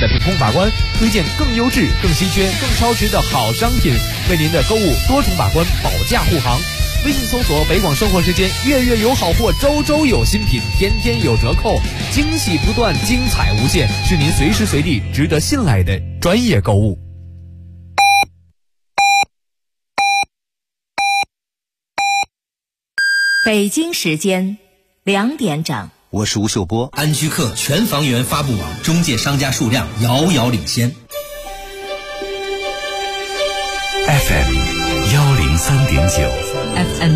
的品控把关，推荐更优质、更稀缺、更超值的好商品，为您的购物多重把关，保驾护航。微信搜索北广生活时间，月月有好货，周周有新品，天天有折扣，惊喜不断，精彩无限，是您随时随地值得信赖的专业购物。 北京时间2点整， 我是吴秀波。 安居客全房源发布网中介商家数量遥遥领先。 FM 103.9 FM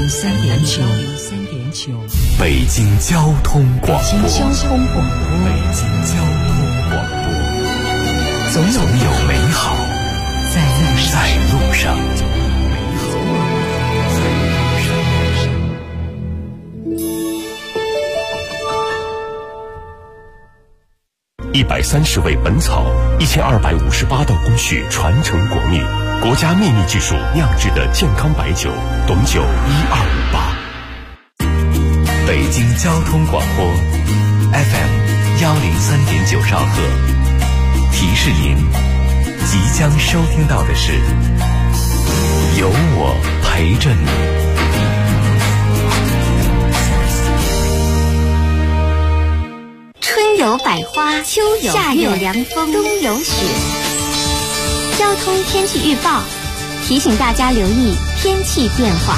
103.9， 北京交通广播。 北京交通广播， 北京交通广播，总有美好在路上。130味本草，1258道工序传承国秘，国家秘密技术酿制的健康白酒，董酒1258。北京交通广播 FM 103.9兆赫，提示您，即将收听到的是有我陪着你。 春有百花，秋有夏有凉风，冬有雪。交通天气预报提醒大家留意天气变化。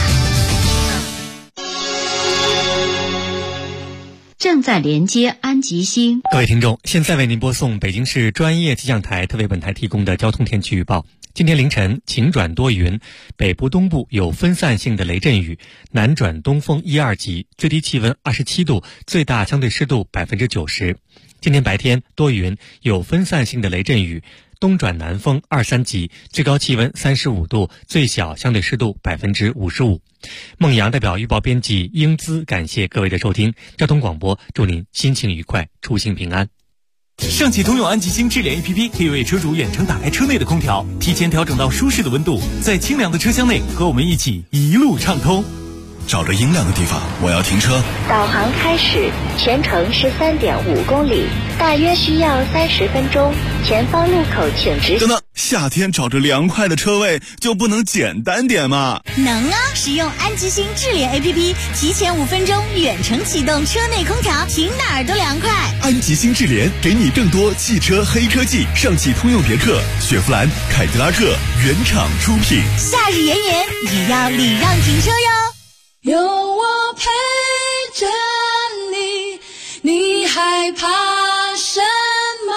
正在连接安吉星。 各位听众，现在为您播送北京市专业气象台特为本台提供的交通天气预报。今天凌晨晴转多云，北部东部有分散性的雷阵雨，南转东风1、2级，最低气温27度，最大相对湿度90%。今天白天多云，有分散性的雷阵雨，东转南风2、3级，最高气温35度，最小相对湿度55%。孟阳代表预报编辑英姿感谢各位的收听，交通广播祝您心情愉快，出行平安。 上汽通用安吉星智联 APP 可以为车主远程打开车内的空调，提前调整到舒适的温度，在清凉的车厢内和我们一起一路畅通。 找着阴凉的地方，我要停车。 导航开始，全程是3.5公里，大约需要30分钟。前方路口请直。 等等，夏天找着凉快的车位就不能简单点吗？ 能啊！使用安吉星智联 APP， 提前5分钟远程启动车内空调，停哪儿都凉快。 安吉星智联给你更多汽车黑科技，上汽通用别克、雪佛兰、凯迪拉克原厂出品。 夏日炎炎也要礼让停车哟。 有我陪着你，你害怕什么？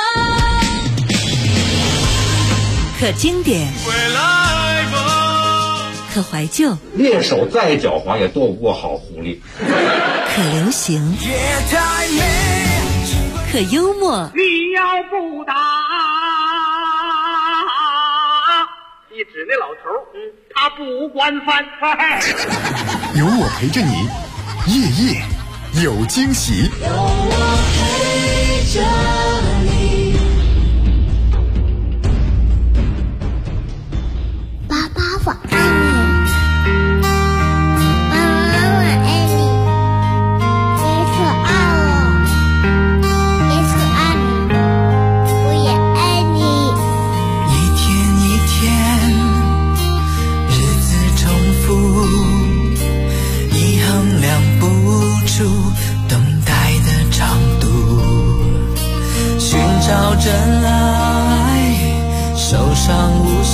可经典，可怀旧， 猎手再狡猾也躲不过好狐狸。 可流行，可幽默。 你要不打，你指那老头，他不惯犯。 有我陪着你，夜夜有惊喜。 有我陪着你。 爸爸晚安你，妈妈晚安你，你可爱我，你可爱你，我也爱你。 一天一天，日子重复，衡量不出等待的长度，寻找真爱，受伤无数，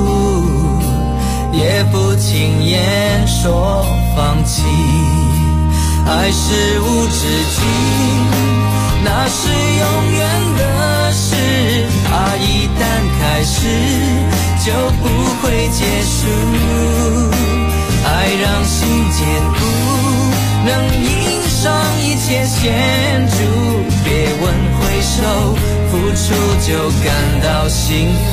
也不轻言说放弃。爱是无止境，那是永远的事，爱一旦开始就不会结束。爱让心坚固，能迎上一切险阻，别问回首，付出就感到幸福。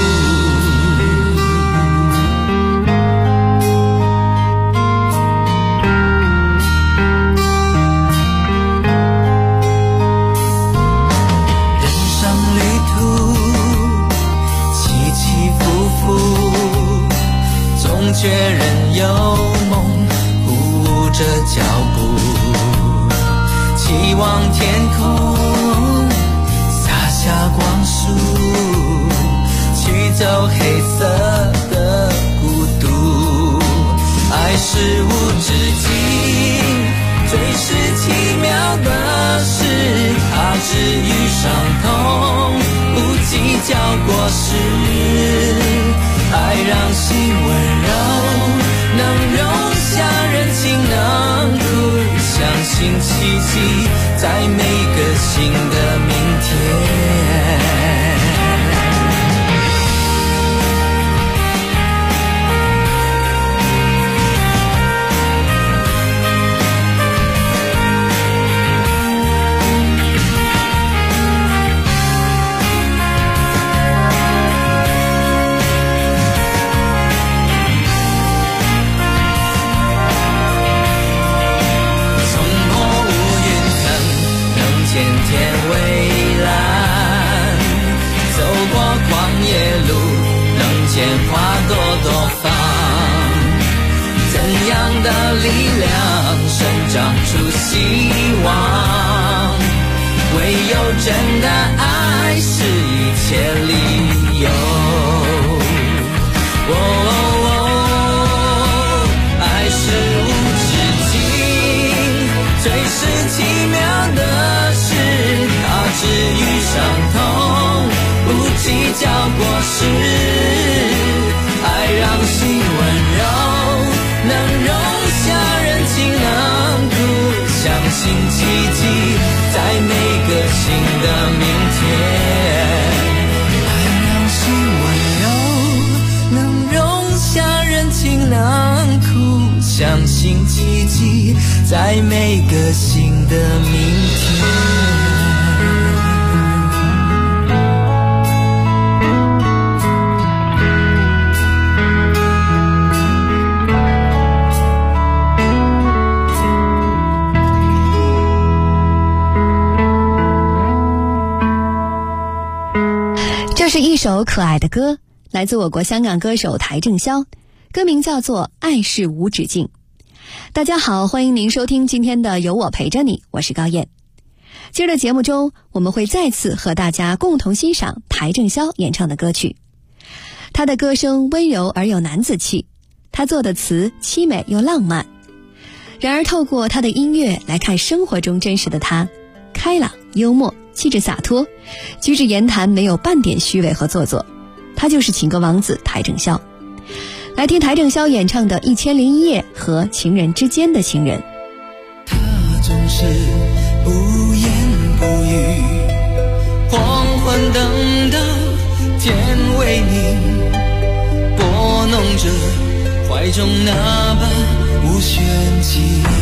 人生旅途起起伏伏，总觉人有梦鼓舞着脚步，期望天空洒下光束， 受黑色的孤独。爱是无止境，最是奇妙的是，它治愈伤痛，不计较过失。爱让心温柔，能容下人情，能哭，相信奇迹，在每个新的明天。力量生长出希望，唯有真的爱是一切理由。爱是无止境，最是奇妙的是，它治愈伤痛，不计较过失。爱让心温柔，能容下人情，能哭，相信奇迹，在每个新的明天。爱让心温柔，能容下人情，能哭，相信奇迹，在每个新的明天。 这是一首可爱的歌，来自我国香港歌手邰正宵，歌名叫做《爱是无止境》。大家好，欢迎您收听今天的有我陪着你，我是高燕。今儿的节目中，我们会再次和大家共同欣赏邰正宵演唱的歌曲。他的歌声温柔而有男子气，他做的词凄美又浪漫。然而透过他的音乐来看生活中真实的他，开朗幽默，气质洒脱，举止言谈没有半点虚伪和做作，他就是情歌王子邰正宵。来听邰正宵演唱的《1001夜》和《情人之间的情人》。 他总是不言不语，黄昏等到天微明，拨弄着怀中那把无弦琴。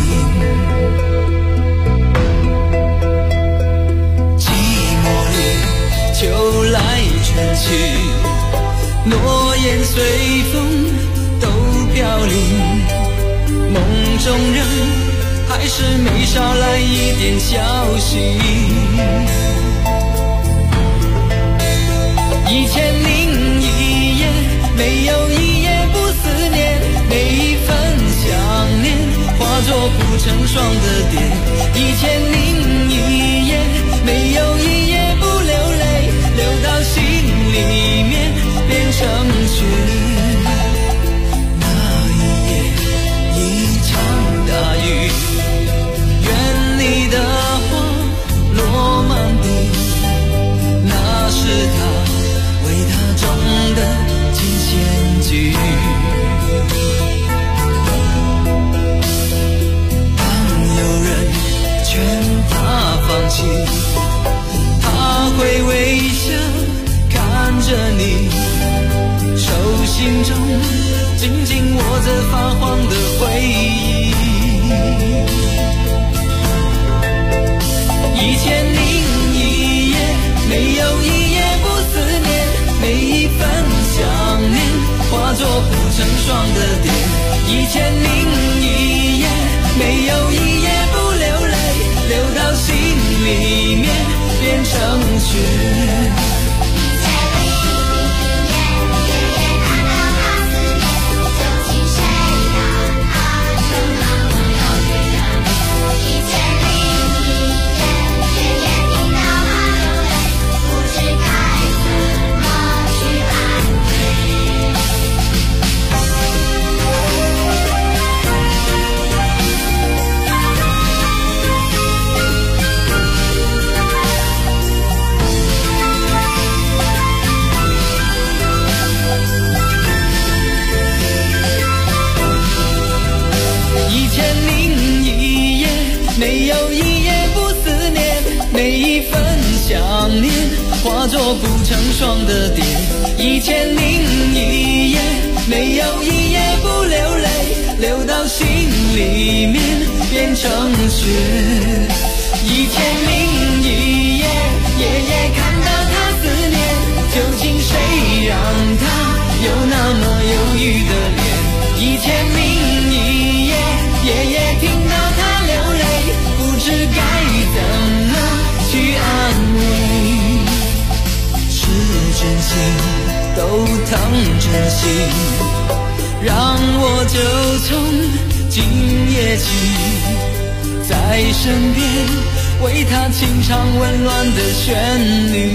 秋来春去，诺言随风都飘零，梦中人还是没捎来一点消息。1001夜，没有一夜不思念，每一份想念化作不成双的蝶。1001夜，没有一夜不流泪，流到心里面变成雪。那一夜一场大雨，愿你的花落满地，那是他为他种的金线菊。当有人劝他放弃，他会微笑看着你，手心中紧紧握着发黄的回忆。1001夜，没有一夜不思念，每一份想念化作不成双的蝶。1001夜，没有一夜不流泪，流到心里面变成雪。 我不成双的蝶，1001夜，没有一夜不流泪，流到心里面变成雪。1001夜，夜夜看到他思念，究竟谁让他有那么忧郁的脸？1001夜，夜夜听到他流泪，不知该怎么去安慰。是真心都当真心，让我就从今夜起，在身边为他轻唱温暖的旋律。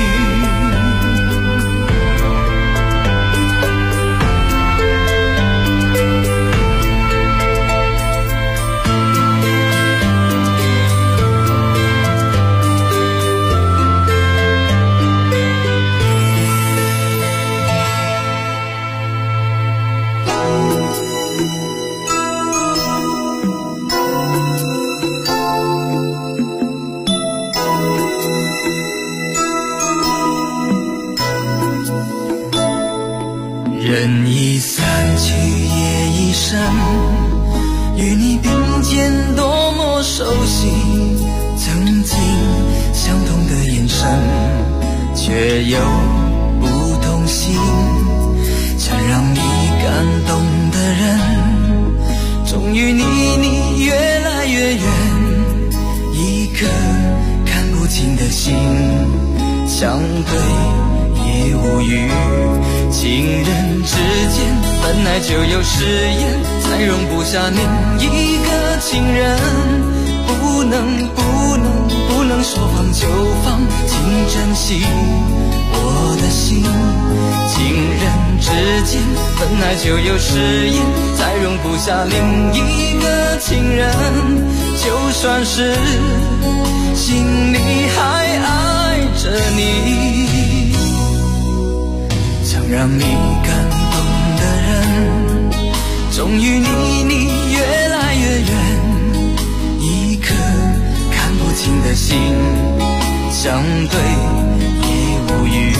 人已散去夜已深，与你并肩多么熟悉，曾经相同的眼神，却又不同心。曾让你感动的人，终于你越来越远，一颗看不清的心，相对也无语。情人之间本来就有誓言，才容不下另一个情人。不能说放就放，请珍惜我的心。情人之间本来就有誓言，才容不下另一个情人。就算是心里还爱着你，曾让你感动的人，终于你越来越远，一颗看不清的心，相对也无语。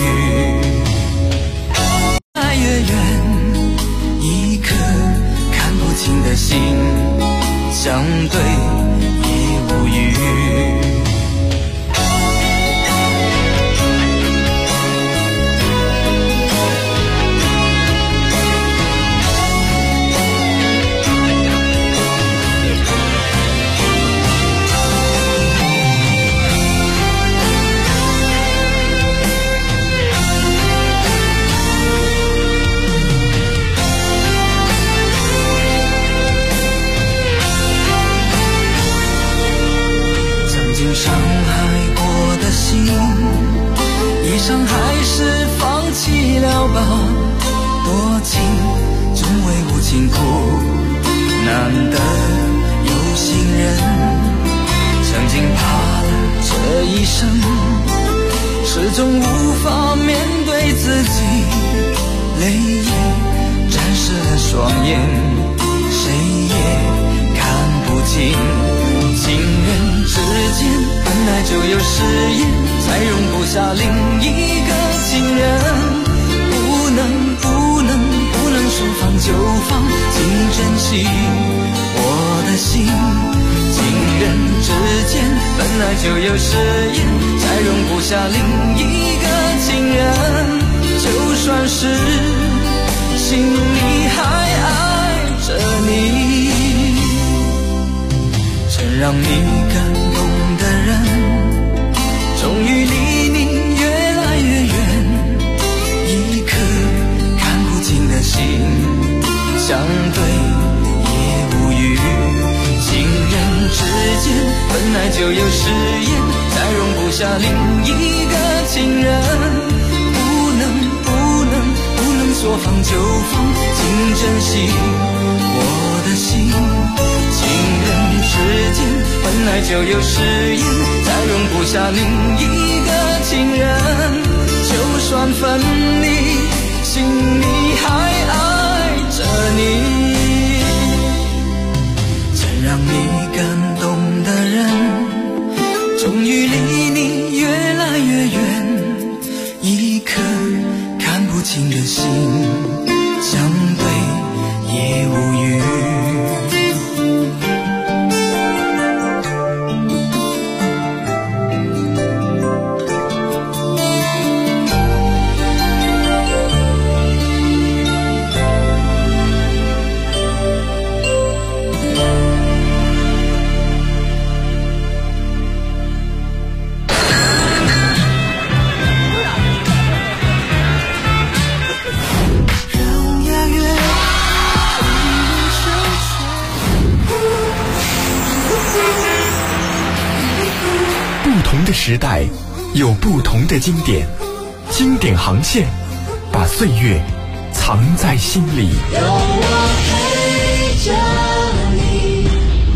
越来越远，一颗看不清的心，相对也无语。伤害过的心，一伤还是放弃了吧？多情总为无情苦，难得有心人。曾经怕了这一生，始终无法面对自己，泪已沾湿了双眼，谁也看不清。情人之间本来就有誓言，才容不下另一个情人。不能说放就放，请珍惜我的心。情人之间本来就有誓言，才容不下另一个情人。就算是心里还爱着你，曾让你感动的人，终于离你越来越远，一颗看不清的心，相对也无语。情人之间本来就有誓言，才容不下另一个情人。不能说放就放，请珍惜我的心。情人之间本来就有誓言，才容不下另一个情人。就算分离，心里还爱着你。曾让你感动的人，终于离你越来越远， 情的心，相对也无语。 不同的时代有不同的经典，经典航线把岁月藏在心里。 有我陪着你。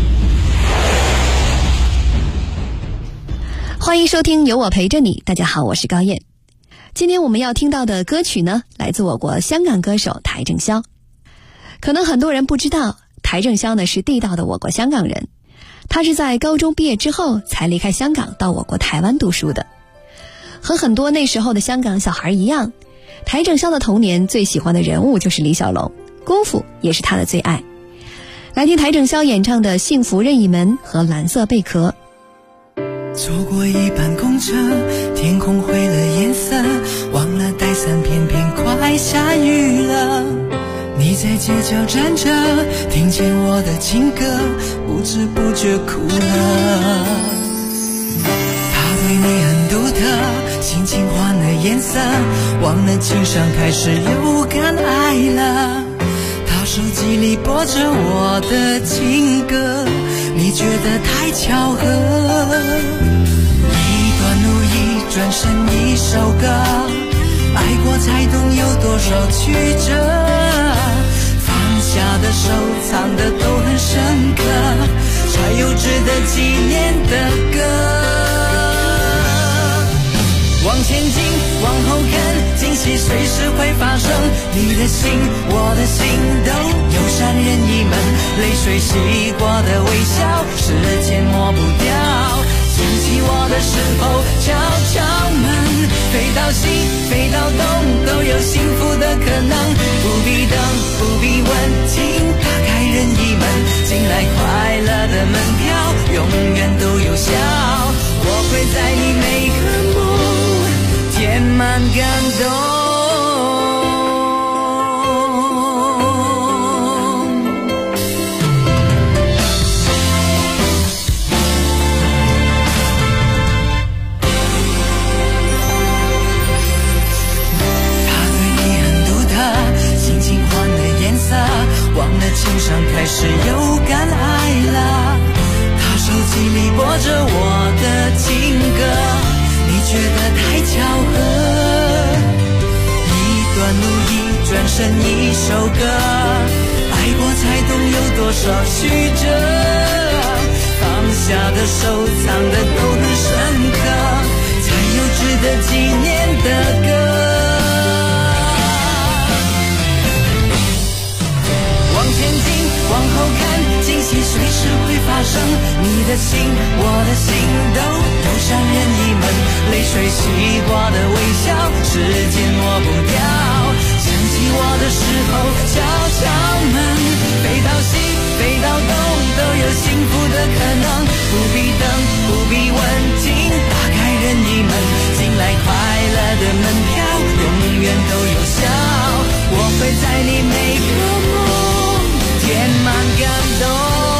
欢迎收听有我陪着你，大家好，我是高燕。今天我们要听到的歌曲呢，来自我国香港歌手邰正宵。可能很多人不知道，邰正宵呢是地道的我国香港人，他是在高中毕业之后才离开香港到我国台湾读书的。和很多那时候的香港小孩一样，邰正宵的童年最喜欢的人物就是李小龙，功夫也是他的最爱。来听邰正宵演唱的《幸福任意门》和《蓝色贝壳》。 走过一班公车，天空灰了颜色，忘了带伞，偏偏快下雨了。你在街角站着，听见我的情歌，不知不觉哭了。他对你很独特，心情换了颜色，忘了情伤，开始有感爱了。他手机里播着我的情歌，你觉得太巧合。一段路，一转身，一首歌，爱过才懂有多少曲折。放下的收藏的都很深刻，才有值得纪念的歌。往前进，往后看，惊喜随时会发生。你的心，我的心都有善人一门，泪水洗过的微笑，时间抹不掉。想起我的时候，敲敲门，飞到西，飞到东，都有幸福的可能。不必等，不必问，请打开任意门，进来快乐的门票，永远都有效。我会在你每个梦填满感动。忘了情伤，开始有感爱了。他手机里播着我的情歌，你觉得太巧合。一段路，一转身，一首歌，爱过才懂有多少曲折。放下的收藏的都很深刻，才有值得纪念的歌。往后看，惊喜随时会发生。你的心，我的心都有善人一门，泪水洗过的微笑，时间抹不掉。想起我的时候，敲敲门，飞到西，飞到东，都有幸福的可能。不必等，不必问，请打开任意门，进来快乐的门票，永远都有效。我会在你每个梦填满感动。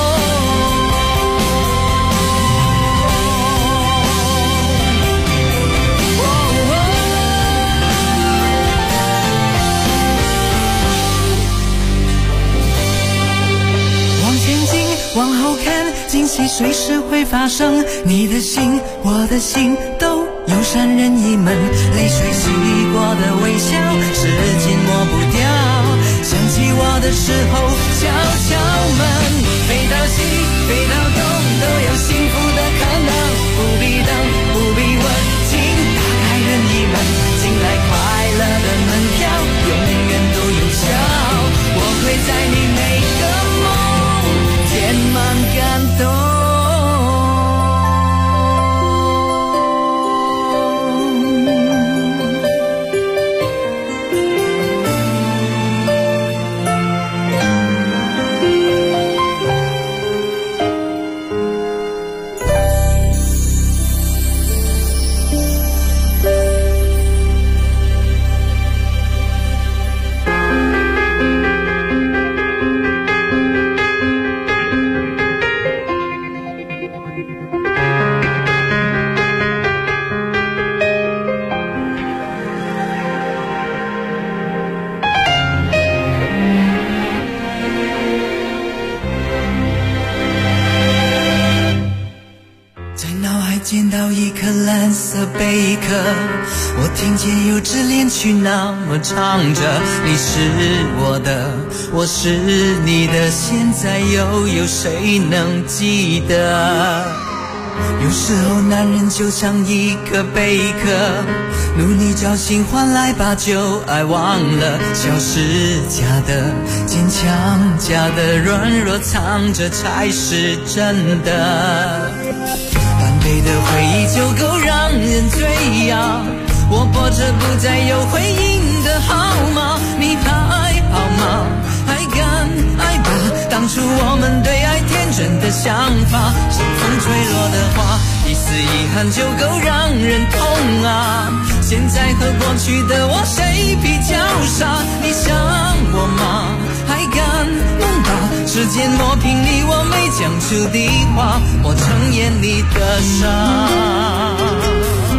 往前进，往后看，惊喜随时会发生。你的心，我的心都有善人一门，泪水洗过的微笑，时间抹不掉。想起我的时候，敲敲门，飞到西，飞到东，都有幸福的可能。不必等，不必问，请打开任意门，进来快乐的门票，永远都有效。我会在你每个梦填满感动。 贝壳，我听见有支恋曲那么唱着，你是我的，我是你的，现在又有谁能记得？有时候男人就像一颗贝壳，努力侥幸换来把旧爱忘了，笑是假的，坚强假的，软弱藏着才是真的。半杯的回忆就够让人醉呀，我拨着不再有回应的号码，你还好吗？还敢爱吧？当初我们对爱天真的想法，像风吹落的花，一丝遗憾就够让人痛啊。现在和过去的我谁比较傻？你想我吗？还敢梦吧？时间磨平你我没讲出的话，我承认你的傻。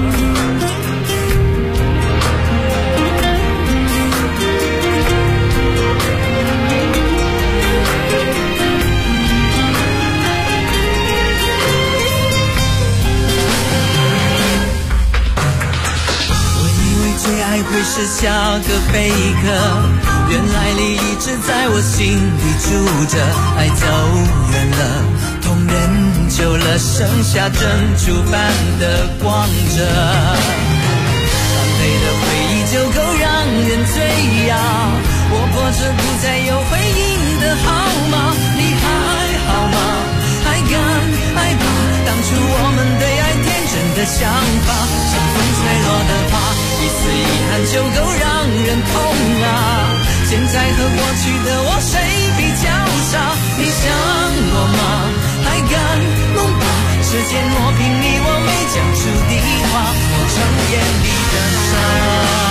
最爱会是下个贝壳，原来你一直在我心里住着，爱走远了，痛忍久了，剩下珍珠般的光着。半杯的回忆就够让人醉呀，我拨着不再有回应的号码，你还好吗？还敢爱吧？当初我们对爱天真的想法，像风吹落的花，一丝遗憾就够让人痛啊。现在和过去的我谁比较傻？你想我吗？还敢梦吧？时间磨平你我没讲出的话，我承认你的傻。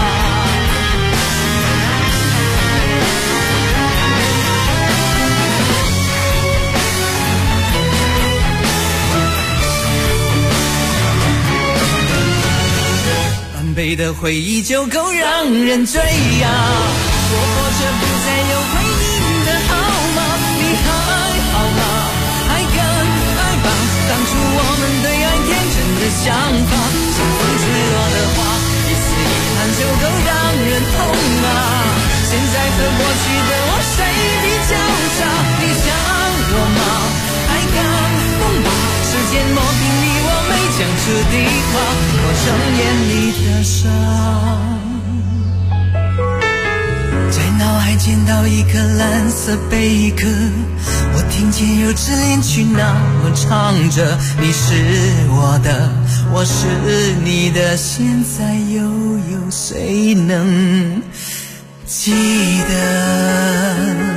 半杯的回忆就够让人醉呀，我拨着不再有回应的号码，你还好吗？还敢爱吧？当初我们对爱天真的想法，像风吹落的花，一丝遗憾就够让人痛啊。现在和过去的我谁比较傻？你想我吗？还敢梦吧？时间磨平你我没讲出的话，我承认你的傻。在脑海见到一颗蓝色贝壳，我听见有支恋曲那么唱着，你是我的，我是你的，现在又有谁能记得？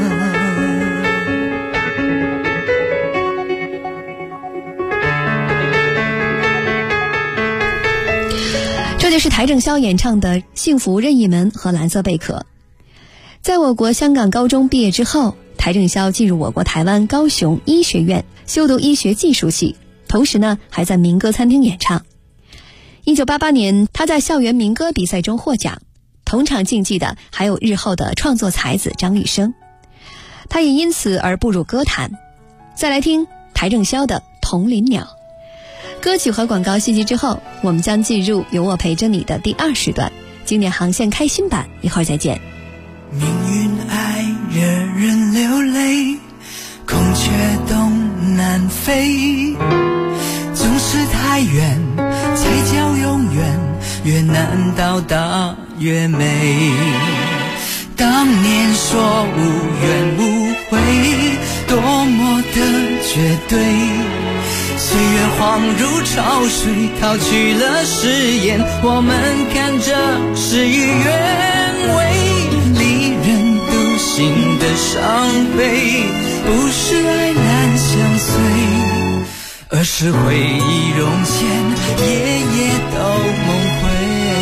这就是邰正宵演唱的《幸福任意门》和《蓝色贝壳》。在我国香港高中毕业之后，邰正宵进入我国台湾高雄医学院修读医学技术系，同时呢还在民歌餐厅演唱。1988年，他在校园民歌比赛中获奖，同场竞技的还有日后的创作才子张雨生，他也因此而步入歌坛。再来听邰正宵的《同林鸟》。歌曲和广告信息之后，我们将进入有我陪着你的第2时段，经典航线开心版，一会儿再见。 命运爱惹人流泪，孔雀东南飞，总是太远才叫永远，越难到达越美。当年说无怨无悔，多么的绝对，岁月恍如潮水，淘去了誓言，我们看着事与愿违，离人独行的伤悲，不是爱难相随，而是回忆涌现，夜夜都梦回。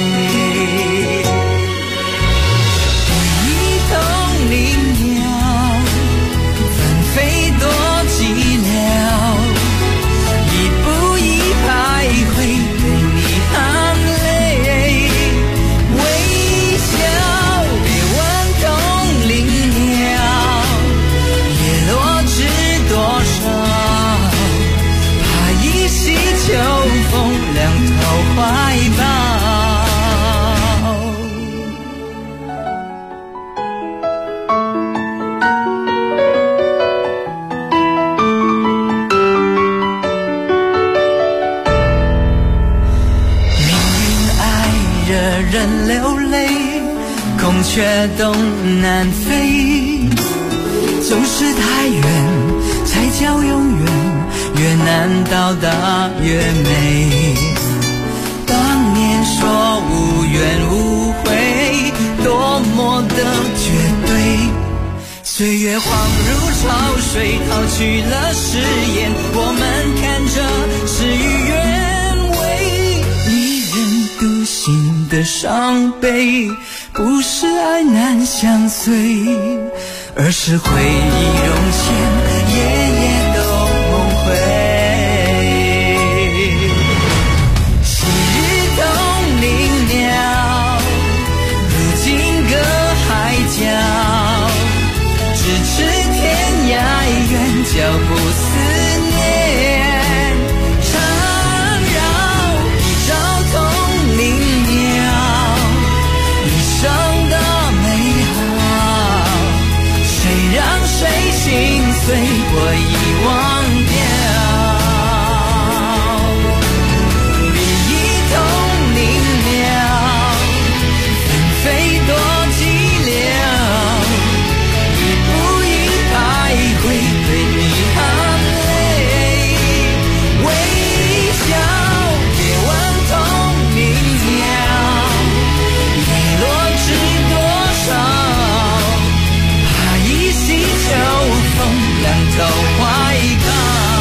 一同林鸟纷飞多寂寥，一步一徘徊，对你含泪微笑。别问东林鸟叶落知多少，怕一袭秋风凉透人流泪，孔雀东南飞。就是太远才叫永远，越难到达越美。当年说无怨无悔，多么的绝对。岁月恍如潮水，淘去了誓言，我们看着事与愿违。一人独行的伤悲，不是爱难相随，而是回忆涌现，夜夜都梦回。昔日同林鸟，如今隔海角，咫尺天涯远，脚步思念缠绕。一朝同林鸟，一生的美好，谁让谁心碎，我已忘掉。比翼同林鸟，纷飞多寂寥，一步一徘徊，对你含泪微笑。别问同林鸟，遗落知多少，怕一袭秋风凉透怀抱。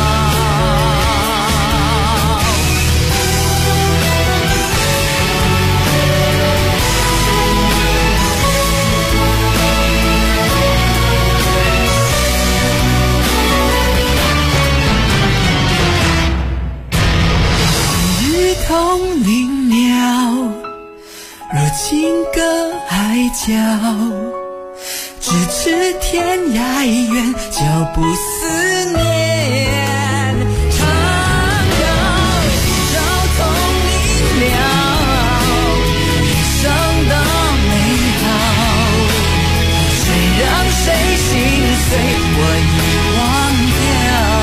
昔日同林鸟，如今隔海角，咫尺天涯远，脚步思念缠绕。一朝同林鸟，一生的美好，谁让谁心碎，我已忘掉。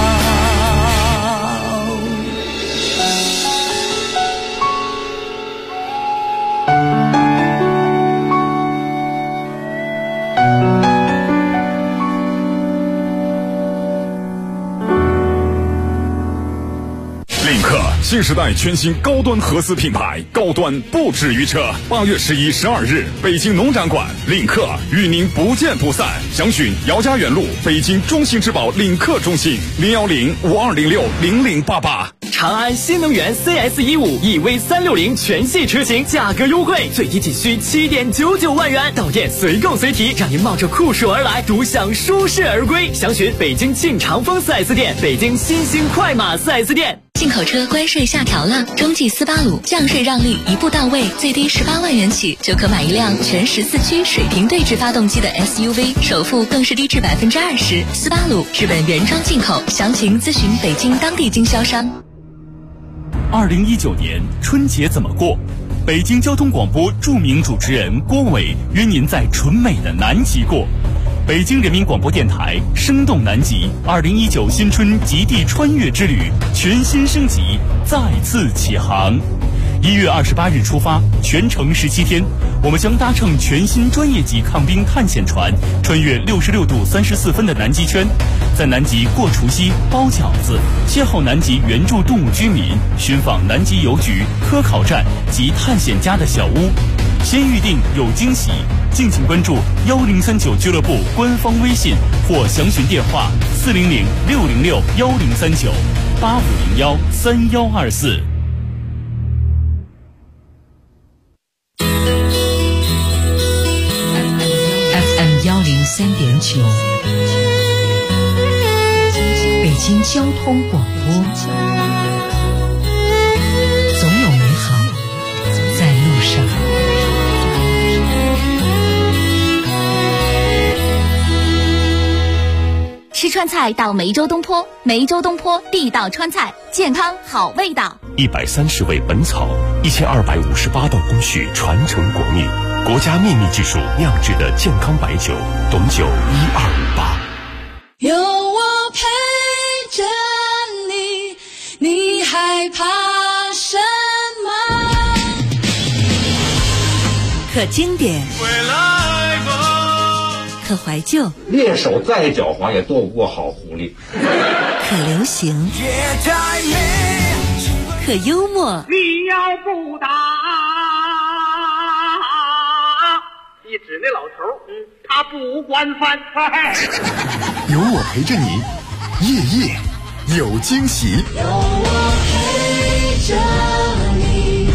领克新时代全新高端合资品牌，高端不止于车。8月11、12日，北京农展馆，领克与您不见不散。详询姚家园路北京中信质保领克中心010-5206-0088。 长安新能源 CS15 EV360 全系车型价格优惠，最低仅需7.99万元，到店随购随提，让您冒着酷暑而来，独享舒适而归。详询北京晋长风 4S 店、北京新兴快马 4S 店。 进口车关税下调了，中际斯巴鲁降税让利一步到位，最低18万元起就可买一辆全14驱水平对置发动机的 SUV， 首付更是低至20%。斯巴鲁日本原装进口，详情咨询北京当地经销商。 2019年春节怎么过？北京交通广播著名主持人郭伟约您在纯美的南极过。北京人民广播电台生动南极2019新春极地穿越之旅全新升级，再次起航。1月28日出发，全程17天，我们将搭乘全新专业级抗冰探险船，穿越66度34分的南极圈，在南极过除夕、包饺子，邂逅南极原住动物居民，寻访南极邮局、科考站及探险家的小屋。先预定有惊喜，敬请关注1039俱乐部官方微信或详询电话400-606-1039-8501-3124。 FM 103.9，北京交通广播，总有美好在路上。 吃川菜到梅州东坡，梅州东坡地道川菜，健康好味道。 130味本草，1258道工序传承国秘，国家秘密技术酿制的健康白酒，董酒1258。 有我陪着你，你害怕什么？ 可经典，可怀旧， 猎手再狡猾也躲不过好狐狸。 可流行，可幽默。 你要不打，一指那老头，他不惯犯。 有我陪着你，夜夜有惊喜。 有我陪着你。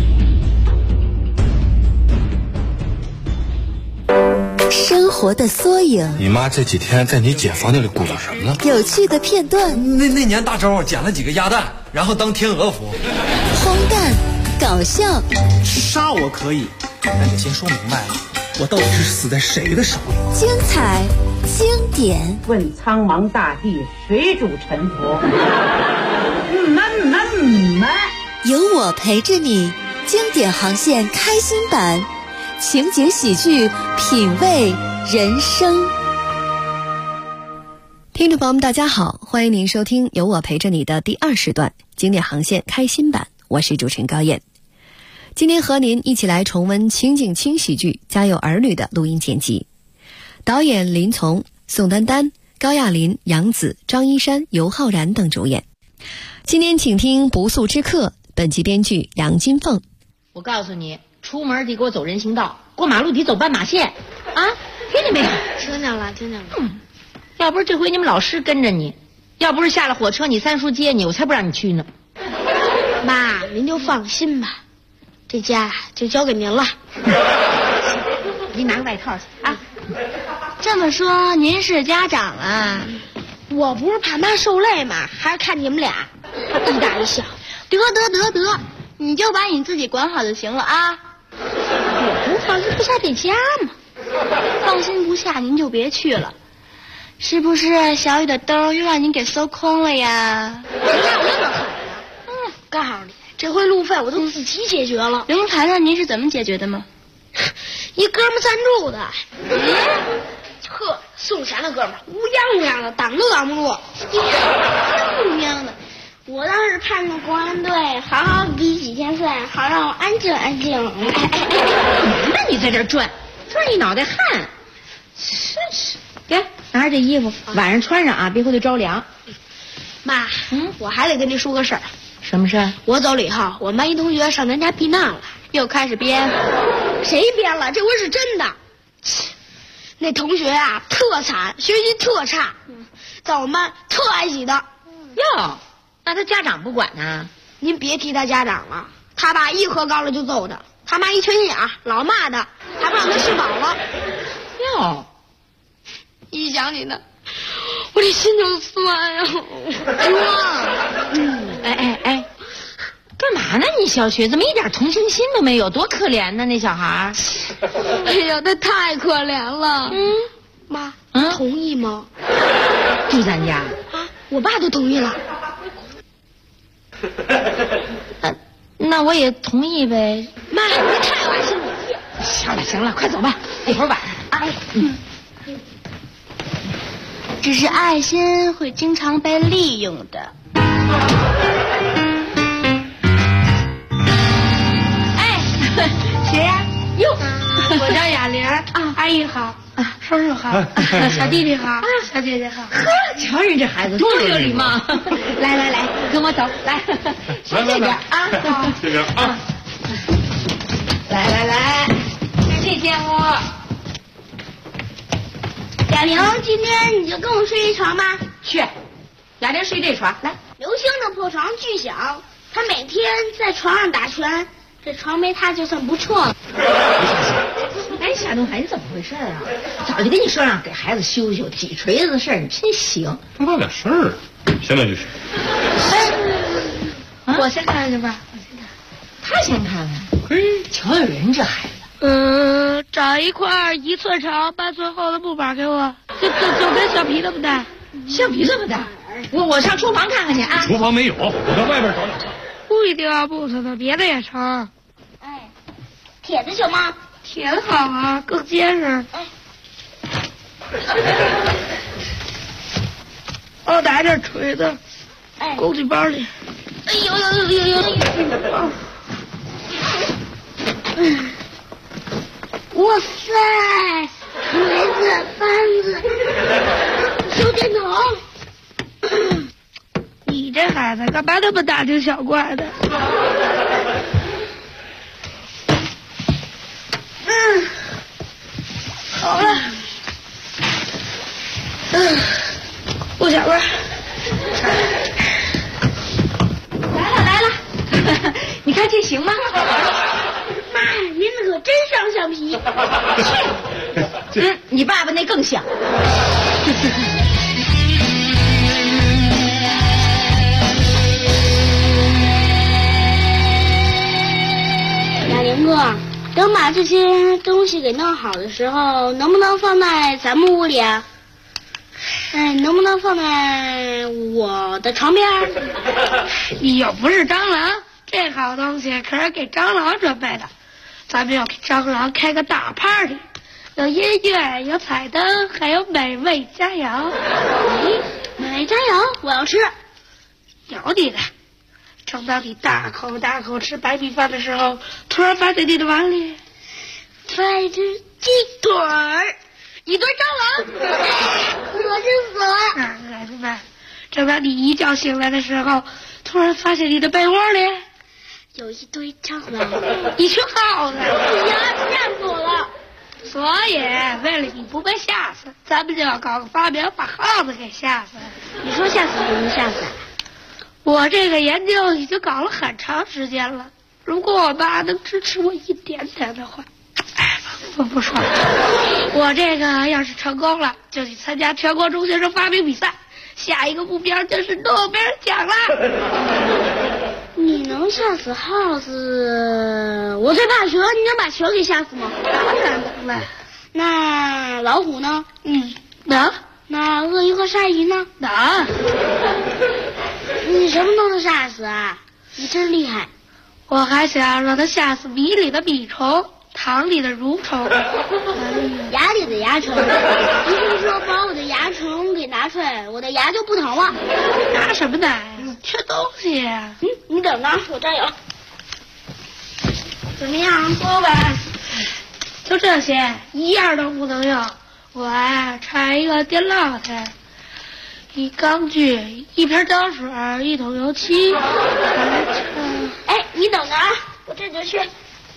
生活的缩影， 你妈这几天在你姐房间里鼓捣什么呢？ 有趣的片段。 那年大周捡了几个鸭蛋，然后当天鹅服。 荒诞，搞笑。 杀我可以，但得先说明白了，我到底是死在谁的手里？ 精彩，经典。 问苍茫大地，谁主沉浮？ 有我陪着你，经典航线开心版。情景喜剧，品味人生。 听众朋友们大家好，欢迎您收听有我陪着你的第20段经典航线开心版，我是主持人高燕。今天和您一起来重温情景轻喜剧《家有儿女》的录音剪辑，导演林从、宋丹丹、高亚麟、杨紫、张一山、尤浩然等主演。今天请听不速之客，本集编剧杨金凤。 我告诉你，出门得给我走人行道，过马路得走斑马线啊！听见没有？ 听见了。 要不是这回你们老师跟着你，要不是下了火车你三叔接你，我才不让你去呢。 妈，您就放心吧，这家就交给您了。 你拿个外套去啊。 这么说您是家长啊？我不是怕妈受累吗？还是看你们俩一大一小。得，你就把你自己管好就行了啊。我不放心不下这家嘛，放心不下您就别去了。是不是小雨的兜又让您给搜空了呀？哪有那么狠啊？告诉你，这回路费我都自己解决了。 能谈谈您是怎么解决的吗？ 一哥们赞助的。呵，送钱的哥们乌泱乌泱的，挡都挡不住。乌泱的，我倒是盼着国安队好好比几天赛，好让我安静安静。 那你在这转一脑袋汗，真是。给，拿着这衣服，晚上穿上啊，别回头着凉。 妈，我还得跟您说个事儿。 什么事儿？ 我走了以后，我们班一同学上咱家避难了，又开始编。谁编了？这回是真的。那同学啊，特惨，学习特差，在我们班特挨挤的。 哟，那他家长不管呢？ 您别提他家长了，他爸一喝高了就揍他，他妈一缺心眼儿，老骂他，还不让他吃饱了。 哟， 一想起他，我这心就酸呀。 哎，干嘛呢？你小雪怎么一点同情心都没有？多可怜呢，那小孩。 哎呀，他太可怜了。妈，同意吗？ 住咱家啊？我爸都同意了。 那我也同意呗。 妈，你太有爱心了。 行了，快走吧，一会儿晚上啊。 只是爱心会经常被利用的。 哎，谁呀？哟， 我叫雅玲啊，阿姨好，叔叔好，小弟弟好，小姐姐好。 呵，瞧人这孩子多有礼貌。来，跟我走，来，这边啊，好， 这边啊。 来，这间屋。 雅玲，今天你就跟我睡一床吗？ 去，雅玲睡这床。来， 刘星的破床巨响，他每天在床上打拳，这床没塌就算不错了。 哎，夏东海，你怎么回事啊？早就跟你说让给孩子休息，挤锤子的事儿你真行。 多大点事儿，现在就是。 我先看看去吧。 他先看看。嘿，瞧瞧人这孩子。 找一块1寸长8寸厚的布板给我，就跟橡皮这么大。 橡皮这么大？我上厨房看看去啊。 厨房没有，我到外边找找。 不一定要布头的，别的也成。哎，铁的行吗？铁的好啊，更结实。我打点锤子，工具包里。哎呦！ 哇塞，锤子、扳子、手电筒。 你这孩子干嘛那么大惊小怪的？好了。不小味。 来了，你看这行吗？妈呀，您那可真像橡皮。 你爸爸那更像。 亚林哥，等把这些东西给弄好的时候，能不能放在咱们屋里啊？能不能放在我的床边？ 你又不是蟑螂，这好东西可是给蟑螂准备的。咱们要给蟑螂开个大 party， 有音乐，有彩灯，还有美味佳肴。 美味佳肴，我要吃。 有你的！正当你大口大口吃白米饭的时候，突然发现你的碗里放一只鸡腿儿。一堆蟑螂，恶心死了！ 孩子们，正当你一觉醒来的时候，突然发现你的被窝里有一堆蟑螂， 一群耗子， 吓死我了！ 所以，为了你不被吓死，咱们就要搞个发明，把耗子给吓死。 你说吓死不能吓死？ 我这个研究已经搞了很长时间了，如果我爸能支持我一点点的话。不说了，我这个要是成功了，就去参加全国中学生发明比赛，下一个目标就是诺贝尔奖了。 你能吓死耗子？我最怕蛇，你能把蛇给吓死吗？ 当然能了。 那老虎呢？ 能。 那鳄鱼和鲨鱼呢？ 能。 你什么都能吓死啊！你真厉害。 我还想让他吓死米里的米虫。糖里的蠕虫， 牙里的牙虫。医生说把我的牙虫给拿出来，我的牙就不疼了。 拿什么拿？吃东西呀。 你等着，我这有。 怎么样，说吧。就这些，一样都不能用。我差一个电烙铁，一钢锯，一瓶胶水，一桶油漆。 你等着啊，我这就去。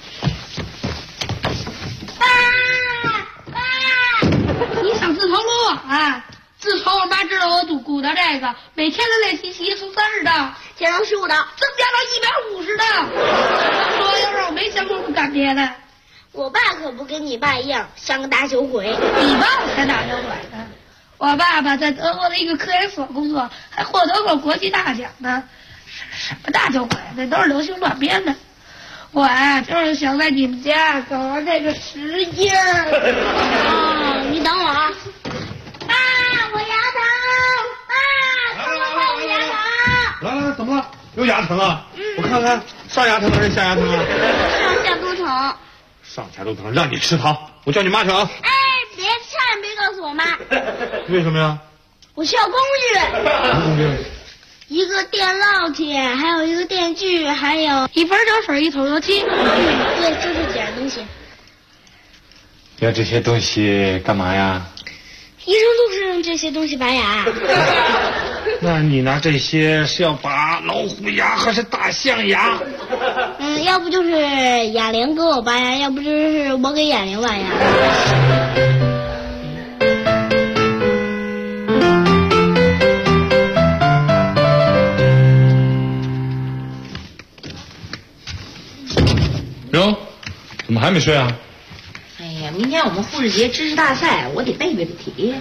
你想自投罗网啊？自从我妈知道我鼓捣这个，每天的练习期从30道减到15道， 增加到150道。说要是我没想过不干别的。 我爸可不跟你爸一样，像个大酒鬼。 你爸才大酒鬼呢！我爸爸在德国的一个科研所工作，还获得过国际大奖呢。什么大酒鬼？那都是流行乱编的。我就是想在你们家搞完这个实验。 你等我啊！我牙疼！快换我牙疼！ 来，怎么了？有牙疼啊？我看看，上牙疼还是下牙疼啊？ 上下都疼。 上下都疼，让你吃糖，我叫你妈去啊！ 别，千万别告诉我妈。 为什么呀？ 我需要工具。 什么工具？ 一个电烙铁，还有一个电锯，还有一盆胶水，一桶油漆。 对，就这几样东西。 要这些东西干嘛呀？ 医生都是用这些东西拔牙。 那你拿这些是要拔老虎牙还是大象牙？ 要不就是哑铃给我拔牙，要不就是我给哑铃拔牙。 哟，怎么还没睡啊？ 哎呀，明天我们护士节知识大赛，我得背背这题。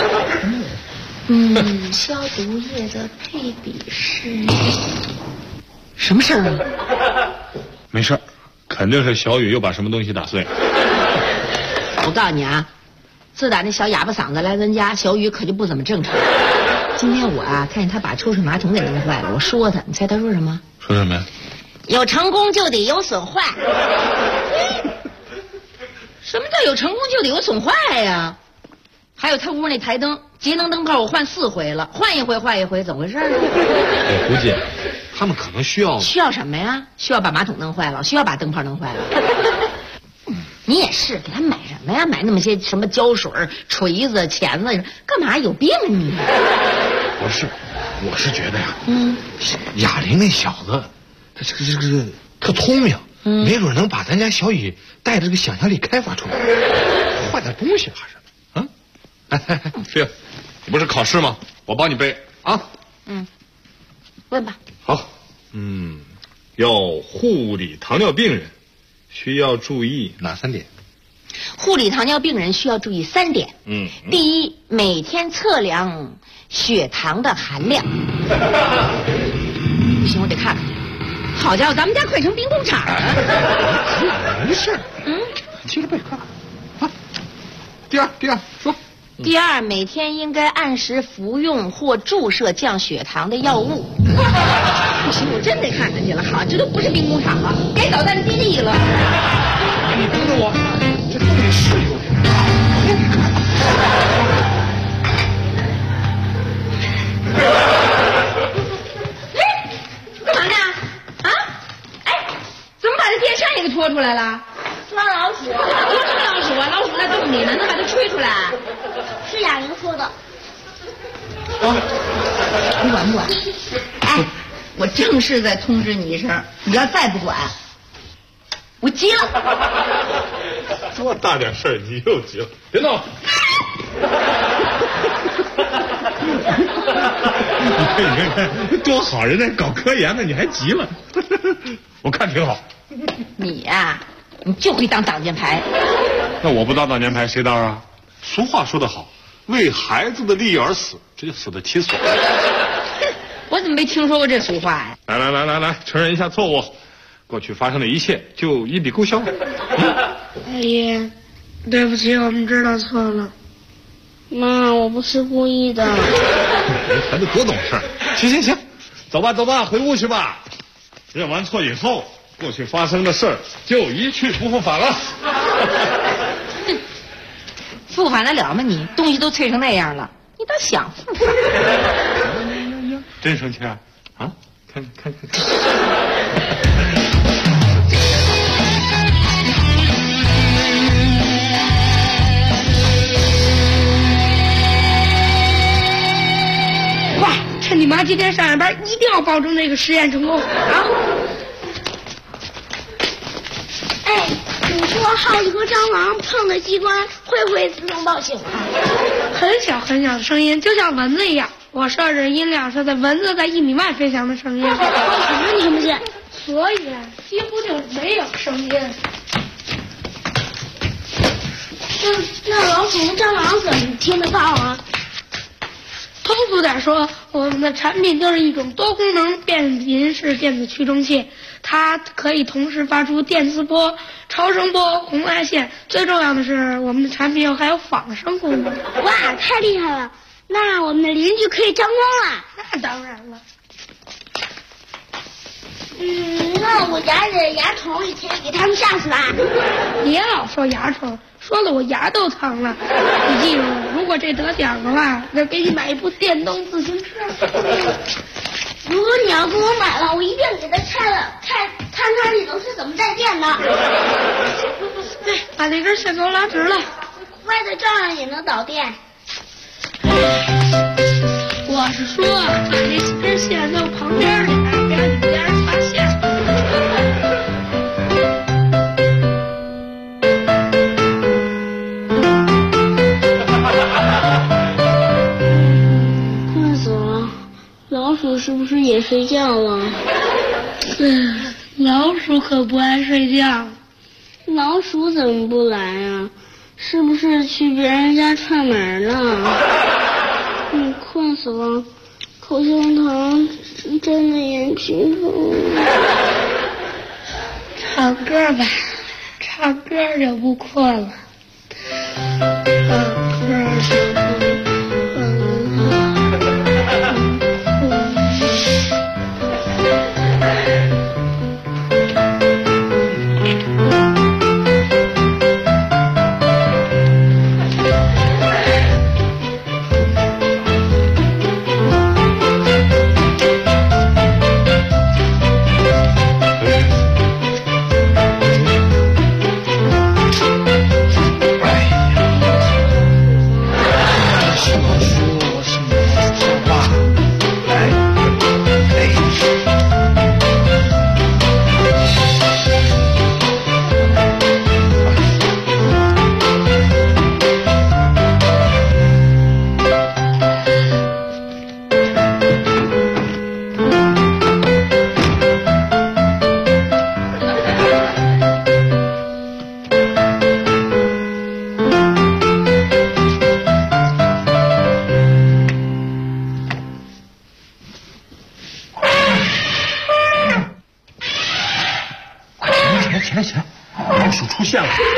消毒液的配比是什么事儿啊？ 没事儿，肯定是小雨又把什么东西打碎了。 我告诉你啊，自打那小哑巴嗓子来咱家，小雨可就不怎么正常。今天我看见他把抽水马桶给弄坏了，我说他，你猜他说什么？ 说什么呀？ 有成功就得有损坏。什么叫有成功就得有损坏呀？还有他屋那台灯，节能灯泡我换4回了，换一回坏一回，怎么回事？ 我估计他们可能需要什么呀？需要把马桶弄坏了，需要把灯泡弄坏了。 你也是，给他买什么呀？买那么些什么胶水、锤子、钳子，干嘛？有病啊你！ 不是，我是觉得呀，哑铃那小子，他这个特聪明，没准能把咱家小雨带着这个想象力开发出来，换点东西还是啊？飞，你不是考试吗？我帮你背啊。 问吧。 好，要护理糖尿病人，需要注意哪3点？ 护理糖尿病人需要注意3点。第一，每天测量血糖的含量。不行，我得看看。好家伙，咱们家快成兵工厂了。 没事。接着背，快啊！第二说。 第二，每天应该按时服用或注射降血糖的药物。不行，我真得看看去了。好，这都不是兵工厂了，该导弹基地了。 你等等我，这东西是有点干嘛呢？啊？哎，怎么把这电扇也给拖出来了？ 抓老鼠。 捉什么老鼠啊？老鼠在洞里呢，能把它吹出来？ 是哑铃说的。 你管不管？哎，我正式再通知你一声，你要再不管，我急了。 这大点事儿你又急了，别闹！你看多好，人家搞科研的，你还急了？我看挺好。 你呀，你就会当挡箭牌。 那我不当挡箭牌谁当啊？俗话说得好，为孩子的利益而死，这就死得其所。 我怎么没听说过这俗话呀？ 来，承认一下错误，过去发生的一切就一笔勾销。 阿姨，对不起，我们知道错了。 妈，我不是故意的。 孩子多懂事。行，走吧，回屋去吧。认完错以后，过去发生的事儿就一去不复返了。 复返得了吗你？东西都碎成那样了，你倒想复返？ 真生气啊？啊，看。 哇，趁你妈今天上班，一定要保证这个实验成功啊！ 哎，你说好几个蟑螂碰的机关会不会自动报警啊？ 很小的声音，就像蚊子一样。我设置音量是在蚊子在1米外飞翔的声音， 为什么听不见？ 所以几乎就没有声音。 那老鼠、蟑螂怎么听得到啊？ 通俗点说，我们的产品就是一种多功能变频式电子驱虫器，它可以同时发出电磁波、超声波、红外线，最重要的是我们的产品还有仿生功能。 哇，太厉害了！那我们的邻居可以张光了。 那当然了。 那我牙的牙虫也可以给他们吓死吧？ 别老说牙虫，说了我牙都疼了。你记住，如果这得奖的话，我给你买一部电动自行车。 如果你要给我买了，我一定给它拆了，看里头是怎么带电的。 对，把那根线头拉直了， 歪的照样也能导电。 我是说，把那根线弄旁边点，别让你们家人发现。 困死了，老鼠是不是也睡觉了？ 老鼠可不爱睡觉。 老鼠怎么不来啊？是不是去别人家串门了？困死了，口香糖真的眼皮疼。 唱歌吧，唱歌就不困了。唱歌就不困了。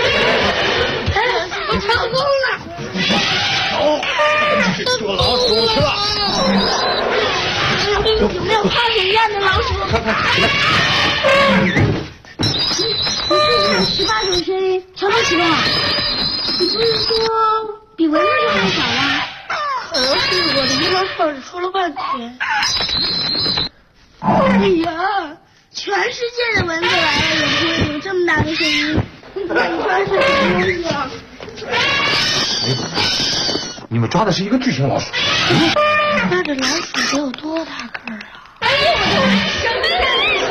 我成功了！ 捉老鼠去了！ 有没有怕人家的老鼠？ 看看，来。 18种声音全都启动了。你不是说比蚊子声还小吗？ 可能是我的音浪放置出了问题。哎呀， 全世界的蚊子来了也不会有这么大的声音。你说是什么东西啊？ 你们抓的是一个巨型老鼠。 那这老鼠得有多大个啊？ 哎呦我的什么呀？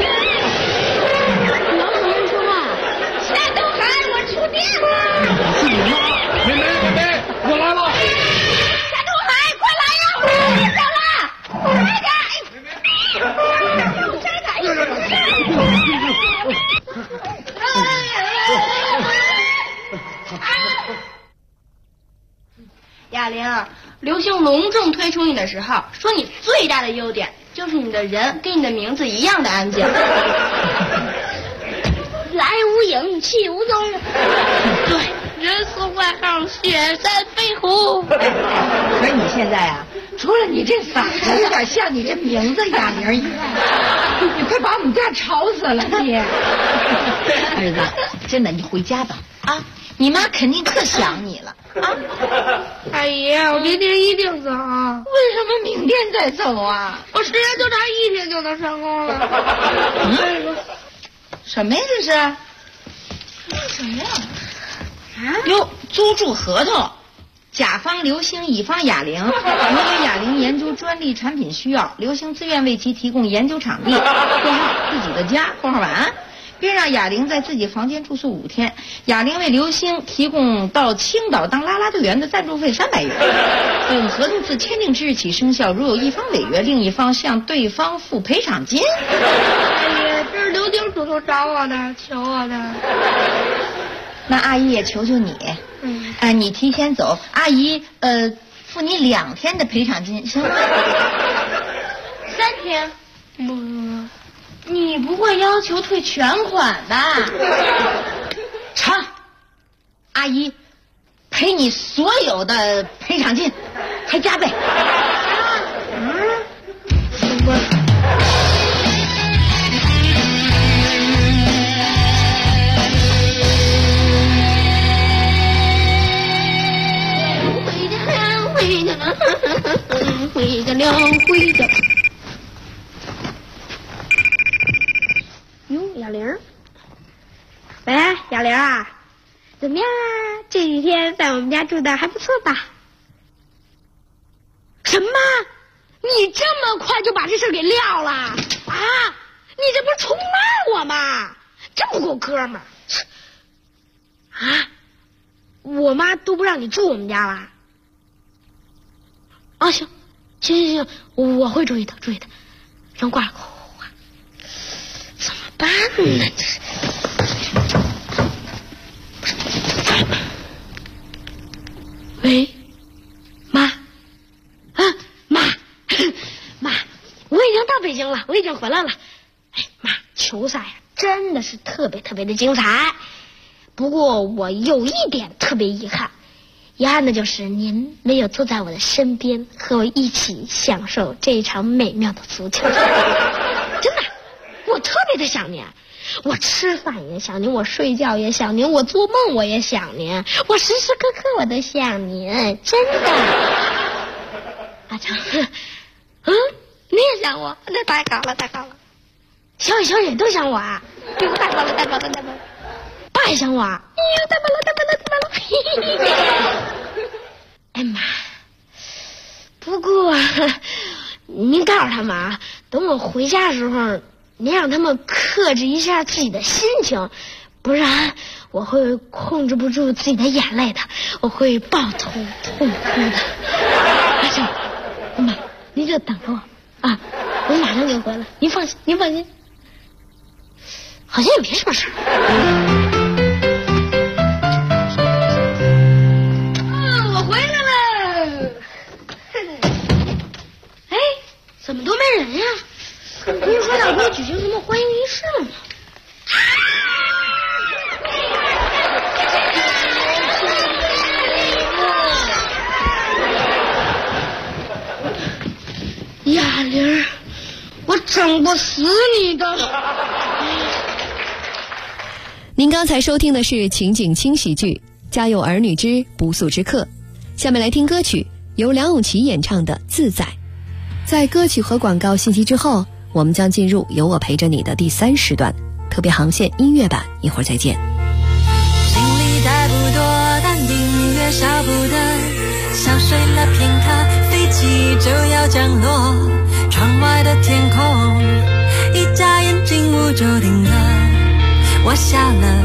老鼠没说话。夏东海，我触电了。 是你妈！妹妹，我来了。 夏东海，快来呀！我别走了，快点！ 哑铃，流星隆重推出你的时候，说你最大的优点就是你的人跟你的名字一样的安静。 来无影，去无踪。 对，人送外号雪山飞狐。 可是你现在啊，除了你这嗓子有点像你这名字哑铃以外，你快把我们家吵死了你！儿子，真的，你回家吧啊！你妈肯定特想你了啊！ 阿姨，我明天一定走。为什么明天再走啊？ 我时间就差1天就能成功了。 什么呀这是？ 什么呀？ 哟，租住合同。甲方刘星，乙方哑铃，由于哑铃研究专利产品需要，刘星自愿为其提供研究场地（括号自己的家）（括号完），并让哑铃在自己房间住宿5天。哑铃为刘星提供到青岛当啦啦队员的赞助费300元。本合同自签订之日起生效，如有一方违约，另一方向对方付赔偿金。 阿姨，这是刘丁主动找我的，求我的。 那阿姨也求求你，你提前走，阿姨付你2天的赔偿金，行吗？3天？你不会要求退全款吧？成，阿姨赔你所有的赔偿金，还加倍。 回家了，回家。哟，哑铃。喂，哑铃啊，怎么样啊？这几天在我们家住的还不错吧？什么？你这么快就把这事给撂了啊？你这不是出卖我吗？真不够哥们儿啊！我妈都不让你住我们家了。啊，行，我会注意的。先挂了口啊，怎么办呢？喂，妈，妈，我已经到北京了，我已经回来了。哎，妈，球赛呀，真的是特别的精彩。不过我有一点特别遗憾。遗憾的就是您没有坐在我的身边，和我一起享受这一场美妙的足球。真的，我特别的想您，我吃饭也想您，我睡觉也想您，我做梦我也想您，我时时刻刻我都想您，真的。阿成，你也想我，那太好了。小雨都想我啊，太棒了。爸也想我啊，太棒了。哎妈，不过您告诉他们啊，等我回家的时候，您让他们克制一下自己的心情，不然我会控制不住自己的眼泪的，我会抱头痛哭的。阿成，妈，您就等着我啊，我马上就回来，您放心。好像也没什么事儿。怎么都没人呀？不是说要给我举行什么欢迎仪式了吗？ 整不死你的！ 您刚才收听的是情景轻喜剧《家有儿女之不速之客》，下面来听歌曲，由梁咏琪演唱的《自在》。在歌曲和广告信息之后，我们将进入有我陪着你的第3时段特别航线音乐版，一会儿再见。 行李带不多，但音乐少不得，小睡了片刻，飞机就要降落，窗外的天空一眨眼睛无就定了，我笑了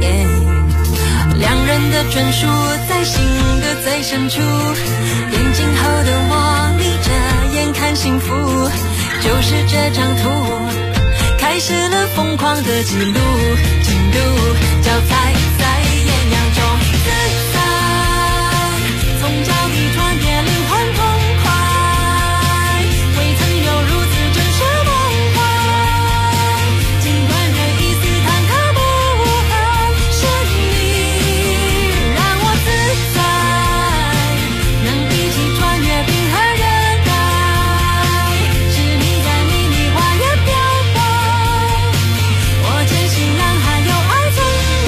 两人的专属在心的最深处，眼睛后的我眯着眼看幸福，就是这张图开始了疯狂的记录，进入脚踩在艳阳中自在，从脚底穿越灵魂痛快，未曾有如此真实梦幻，尽管这一丝忐忑不安，是你让我自在，能一起穿越冰河热带，是你在秘密花园表白，我坚信让还有爱存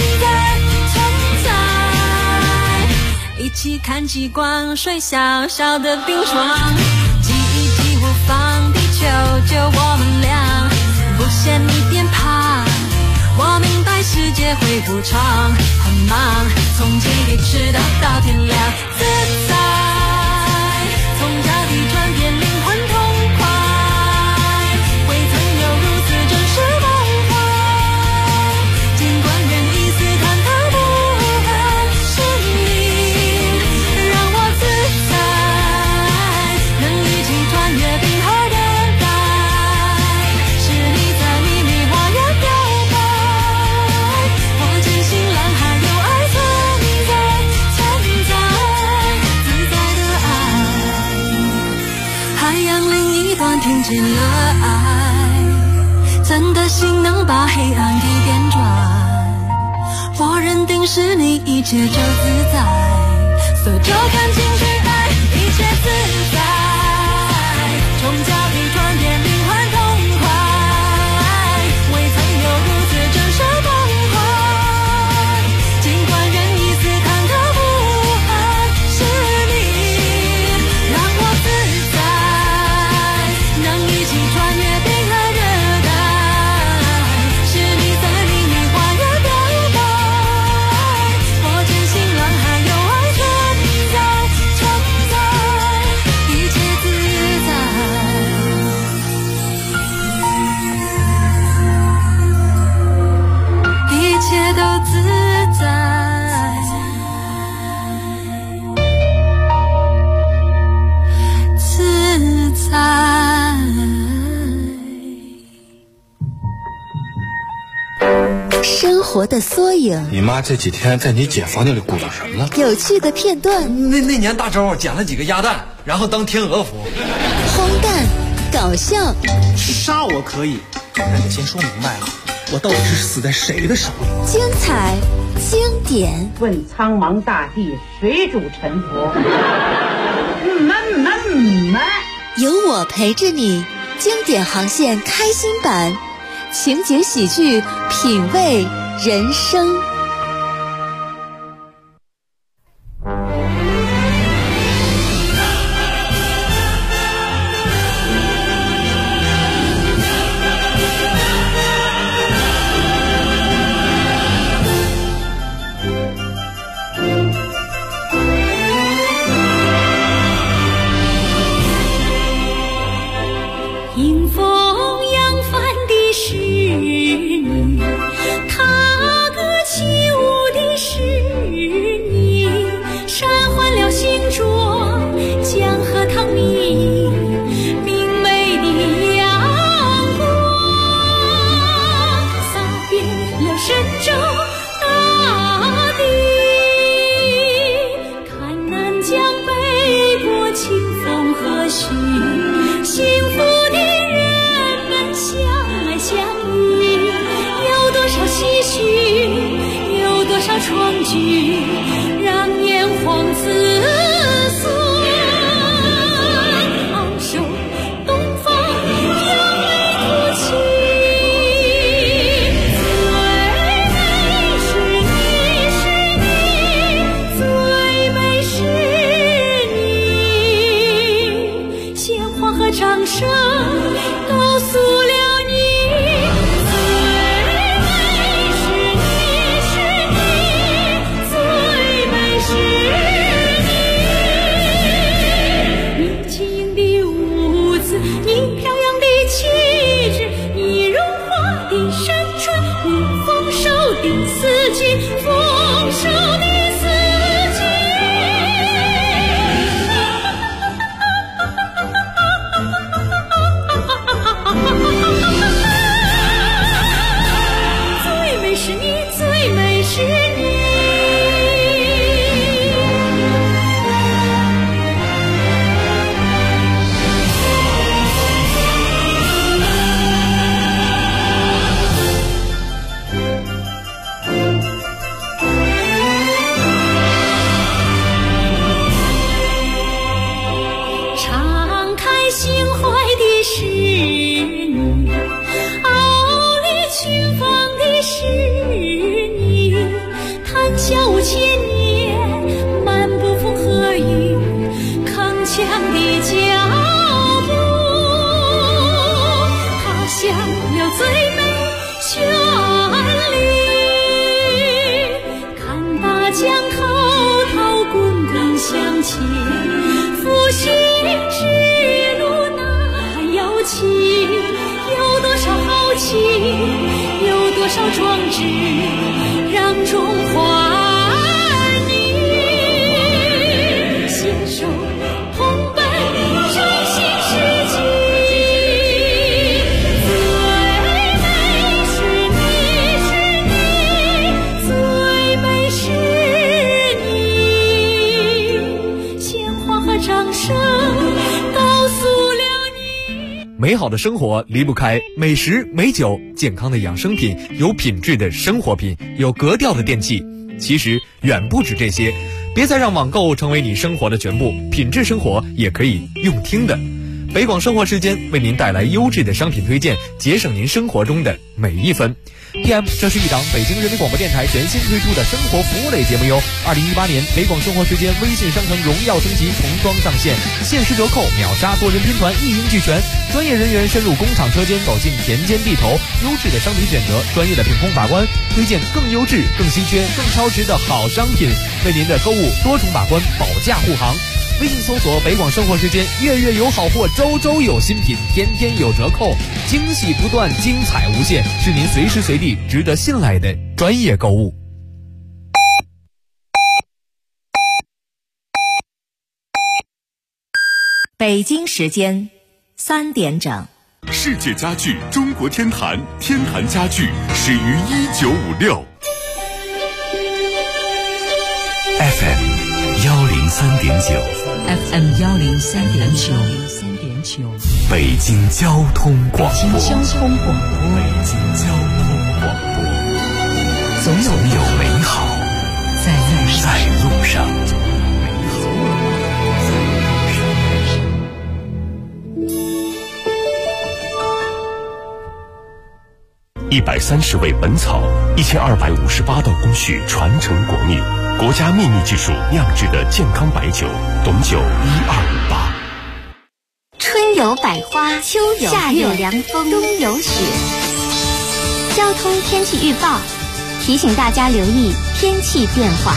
在，一起看极光，睡小小的冰床，记忆几乎放，地球就我们俩，不嫌你变胖，我明白世界会不长，很忙，从起笔迟到天亮，自在，从脚底穿遍灵魂痛快，未曾有如此真实梦幻，尽管人一丝忐忑不安，是你让我自在，能一起穿越冰河热带，是你在秘密花园表白，我坚信蓝海有爱存在，自在的爱，海洋另一端听见了爱，真的心能把黑暗给点转，我认定是你，一切就自在，所就看进去爱，一切自在，从脚底穿遍灵魂痛快，未曾有如此真实梦幻，尽管人一丝忐忑不安，是你让我自在，能一起穿越冰河热带，是你在秘密花园表白，我坚信蓝海有爱存在，一切自在，一切都自在，自在。 生活的缩影， 你妈这几天在你姐房间里鼓捣什么呢？ 有趣的片段， 那年大周捡了几个鸭蛋，然后当天鹅服。 荒诞、搞笑， 杀我可以，但得先说明白了，我到底是死在谁的手里？ 精彩、经典。 问苍茫大地，谁主沉浮？ 有我陪着你，经典航线开心版，情景喜剧，品味人生。 迎风扬帆的是你，踏歌起舞的是你，闪换了星浊，江河淌明，明媚的阳光，洒遍了神州大地，看南疆北国清风和煦，幸福的人们相爱相依，有多少唏嘘，有多少创举，让炎黄子孙昂首东方扬眉吐之路那要情，有多少豪情，有多少壮志，让中华儿女携手同奔中新世纪。最美是你，最美是你，鲜花和掌声告诉了你。 美好的生活离不开美食美酒，健康的养生品，有品质的生活品，有格调的电器。其实远不止这些，别再让网购成为你生活的全部，品质生活也可以用听的。北广生活时间为您带来优质的商品推荐，节省您生活中的每一分。PM， 这是一档北京人民广播电台全新推出的生活服务类节目哟。2018年北广生活时间微信商城荣耀升级，重装上线，限时折扣，秒杀多人拼团，一应俱全。专业人员深入工厂车间，走进田间地头，优质的商品选择，专业的品控把关，推荐更优质、更稀缺、更超值的好商品，为您的购物多重把关，保驾护航。微信搜索北广生活时间，月月有好货，周周有新品，天天有折扣，惊喜不断，精彩无限，是您随时随地值得信赖的专业购物。 北京时间3点整。 世界家具中国天坛，天坛家具始于1956。 FM 103.9 FM 103.9， 北京交通广播。 北京交通广播，总有美好在路上。 130味本草，1258道工序传承国秘，国家秘密技术酿制的健康白酒，董酒1258。 春有百花，秋有夏有凉风，冬有雪。交通天气预报提醒大家留意天气变化。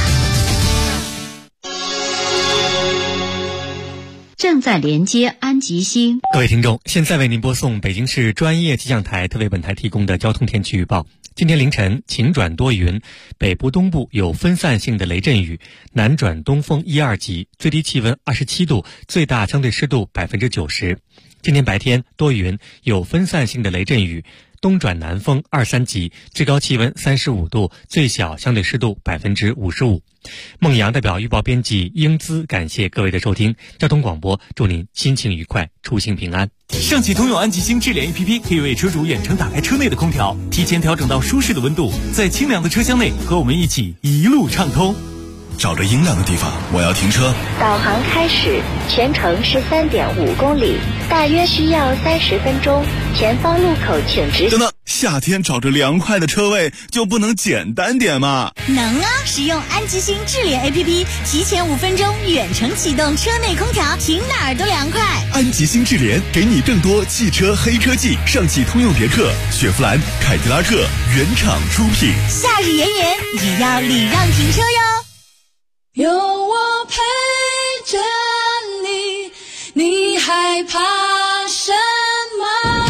正在连接安吉星。 各位听众，现在为您播送北京市专业气象台特为本台提供的交通天气预报。今天凌晨晴转多云，北部东部有分散性的雷阵雨，南转东风1、2级，最低气温27度，最大相对湿度90%。今天白天多云，有分散性的雷阵雨，东转南风2、3级，最高气温35度，最小相对湿度55%。孟阳代表预报编辑英姿感谢各位的收听，交通广播祝您心情愉快，出行平安。 上汽通用安吉星智联 APP 可以为车主远程打开车内的空调，提前调整到舒适的温度，在清凉的车厢内和我们一起一路畅通。 找着阴凉的地方，我要停车。 导航开始，全程13.5公里，大约需要30分钟。前方路口请直行。 等等，夏天找着凉快的车位就不能简单点吗？ 能啊！使用安吉星智联 APP， 提前5分钟远程启动车内空调，停哪儿都凉快。 安吉星智联给你更多汽车黑科技，上汽通用别克、雪佛兰、凯迪拉克原厂出品。 夏日炎炎，也要礼让停车哟。 有我陪着你，你害怕什么？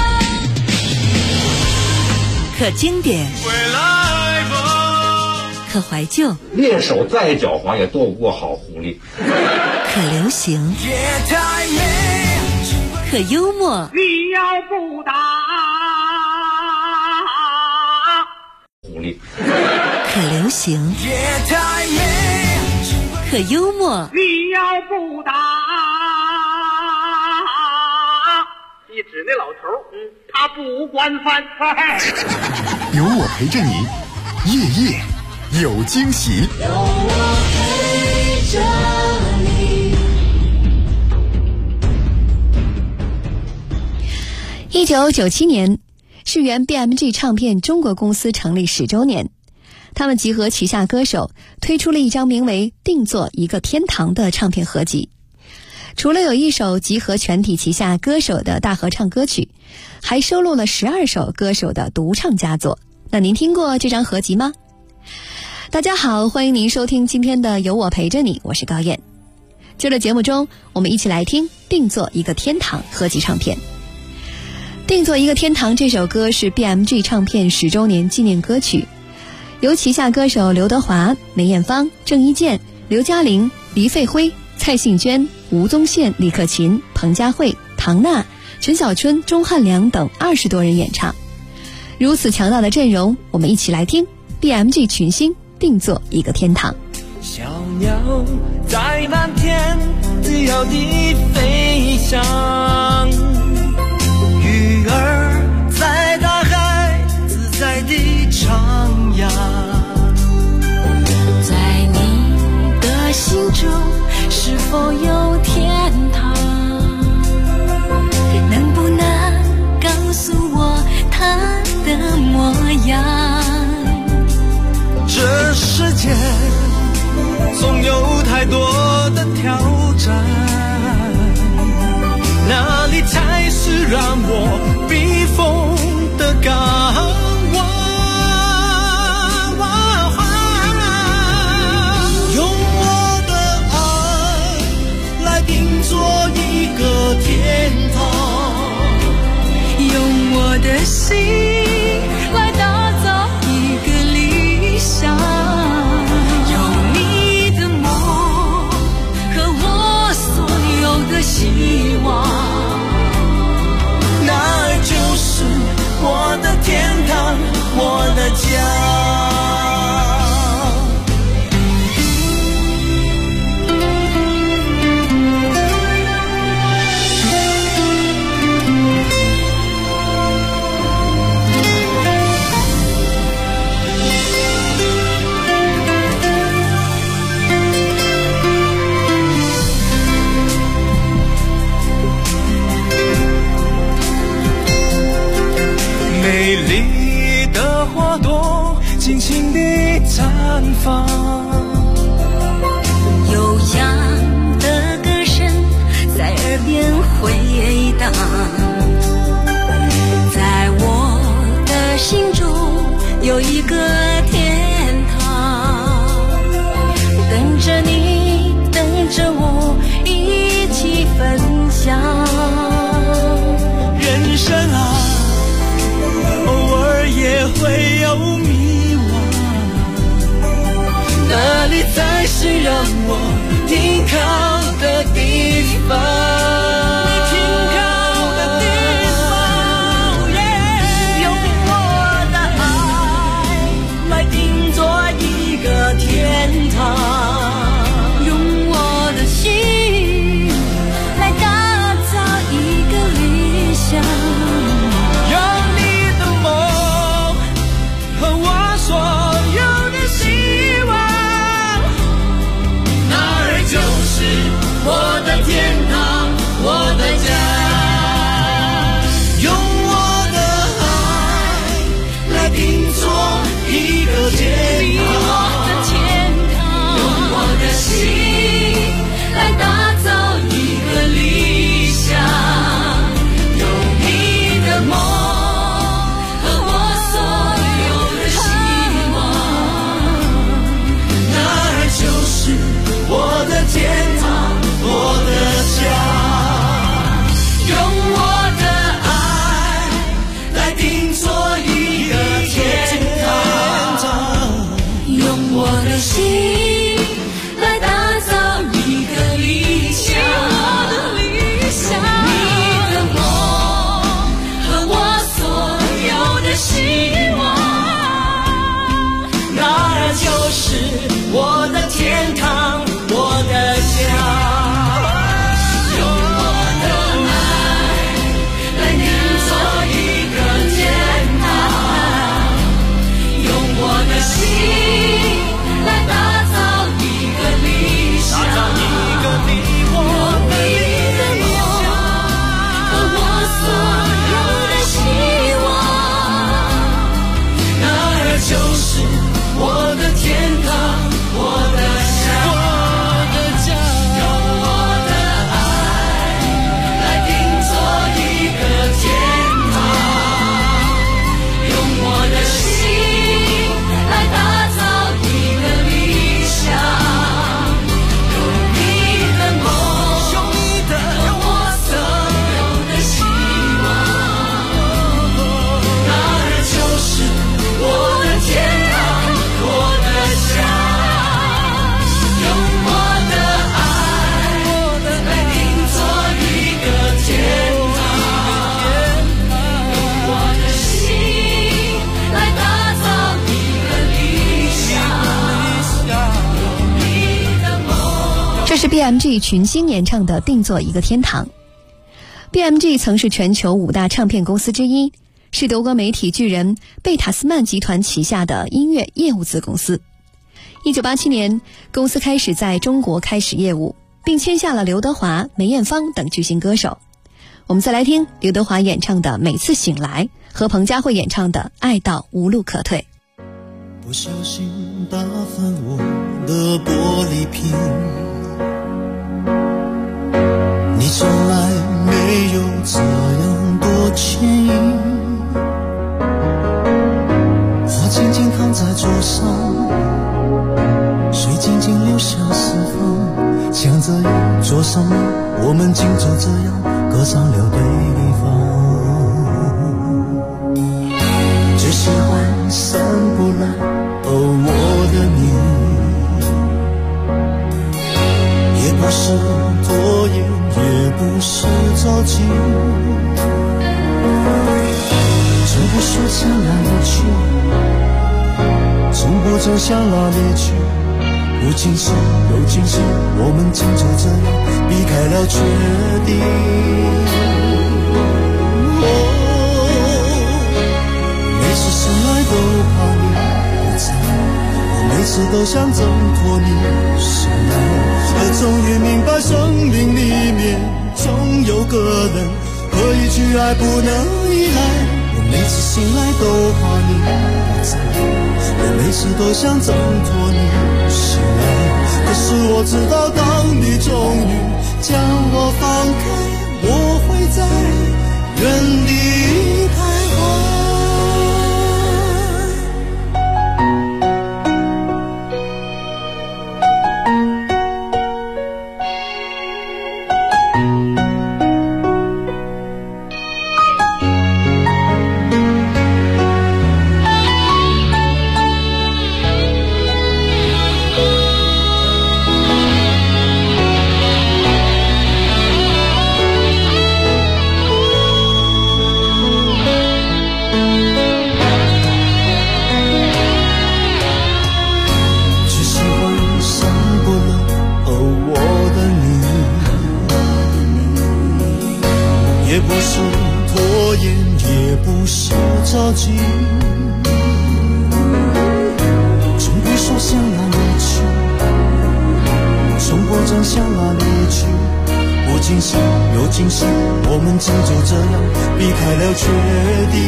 可经典，可怀旧， 猎手再狡猾也斗不过好狐狸。 可流行，可幽默。 你要不打狐狸， 可流行，可幽默。 你要不打，一指那老头，他不惯犯。 有我陪着你，夜夜有惊喜。 有我陪着你。 1997年，是原 BMG 唱片中国公司成立10周年。他们集合旗下歌手，推出了一张名为《定做一个天堂》的唱片合集。除了有一首集合全体旗下歌手的大合唱歌曲，还收录了12首歌手的独唱佳作。那您听过这张合集吗？大家好，欢迎您收听今天的有我陪着你，我是高燕。 接着节目中，我们一起来听《定做一个天堂》合集唱片。《定做一个天堂》这首歌是 BMG 唱片10周年纪念歌曲，由旗下歌手刘德华、梅艳芳、郑伊健、刘嘉玲、黎费辉、蔡幸娟、吴宗宪、李克勤、彭佳慧、唐娜、陈小春、钟汉良等20多人演唱。如此强大的阵容，我们一起来听 BMG 群星定做一个天堂。 小鸟在蓝天自由地飞翔，鱼儿在大海自在地徜徉， 在你的心中是否有天堂？能不能告诉我它的模样？ 这世界总有太多的挑战，哪里才是让我避风的港湾？用我的爱来定做一个天堂， 用我的心来打造一个理想。希望， 那儿就是我的天堂，我的家。美丽的花朵尽情地绽放， 悠扬的歌声在耳边回荡，在我的心中有一个天堂，等着你，等着我一起分享。 人生啊，偶尔也会有迷惘，哪里才是让我停靠的地方？停靠的地方， 用我的爱来定做一个天堂，用我的心来打造一个理想。 我的天堂，我的家，用我的爱来定做一个天堂，用我的心来打造一个理想，有你的梦和我所有的希望，那儿就是我的天堂，我的家，用我的爱来定做一个天堂， 用我的心来打造一个理想，你的梦和我所有的希望， 那儿就是我的天堂，我的家。 这是 BMG 群星演唱的《定做一个天堂》。BMG 曾是全球5大唱片公司之一，是德国媒体巨人贝塔斯曼集团旗下的音乐业务子公司。1987年，公司开始在中国开始业务，并签下了刘德华、梅艳芳等巨星歌手。我们再来听刘德华演唱的《每次醒来》和彭佳慧演唱的《爱到无路可退》。 不小心打翻我的玻璃瓶，你从来没有这样多牵引，花静静躺在桌上，水静静流向四方，像这样做什么，我们竟就这样隔上了对方。最喜欢散步来我的你，也不是拖延，也不是着急，从不说向哪里去，从不走向哪里去，不惊喜又惊喜，我们竟就这样避开了决定。每次醒来都怕你不在，我每次都想挣脱你醒来，而终于明白生命里面总有个人可以去爱不能依赖。我每次醒来都怕你不在，我每次都想挣脱你醒来，可是我知道当你终于将我放开，我会在原地徘徊。从不说向哪里去，从不争向哪里去，不惊喜又惊喜，我们竟就这样避开了决定。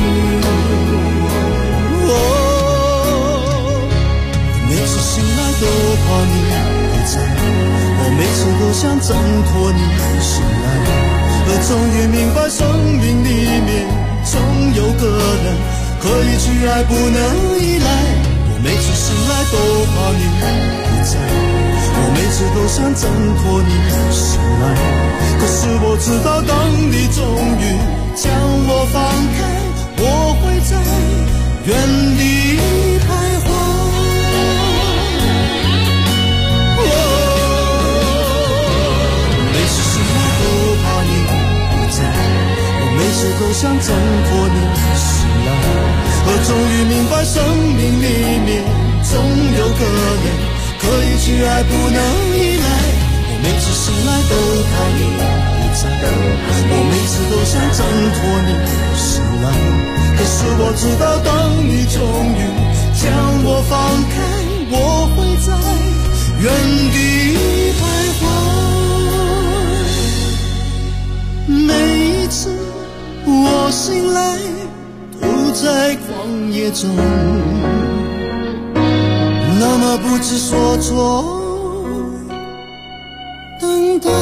每次醒来都怕你不在，我每次都想挣脱你醒来，而终于明白生命里面总有个人可以去爱不能依赖。我每次醒来都怕你不在，我每次都想挣脱你醒来，可是我知道当你终于将我放开，我会在原地徘徊。每次醒来都怕你不在，我每次都想挣脱你醒来，而终于明白生命里面总有个人可以去爱不能依赖。我每次醒来都怕你不在，我每次都想挣脱你醒来，可是我知道当你终于将我放开，我会在原地徘徊。每一次我醒来都在旷野中，那么不知所措等待。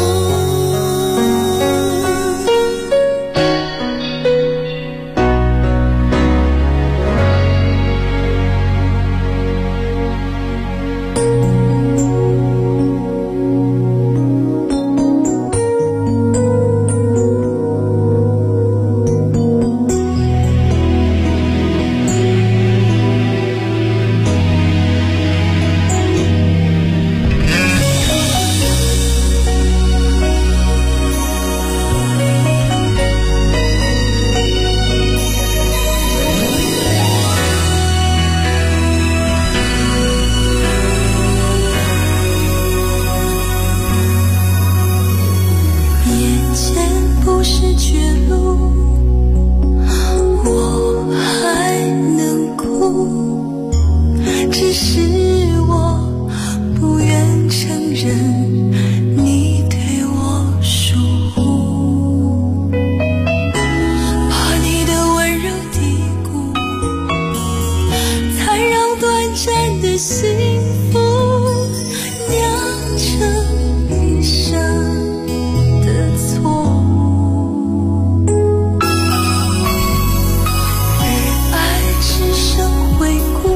我还能哭，只是我不愿承认你对我疏忽，怕你的温柔低估，才让短暂的幸福酿成一生的错误。爱只剩回顾，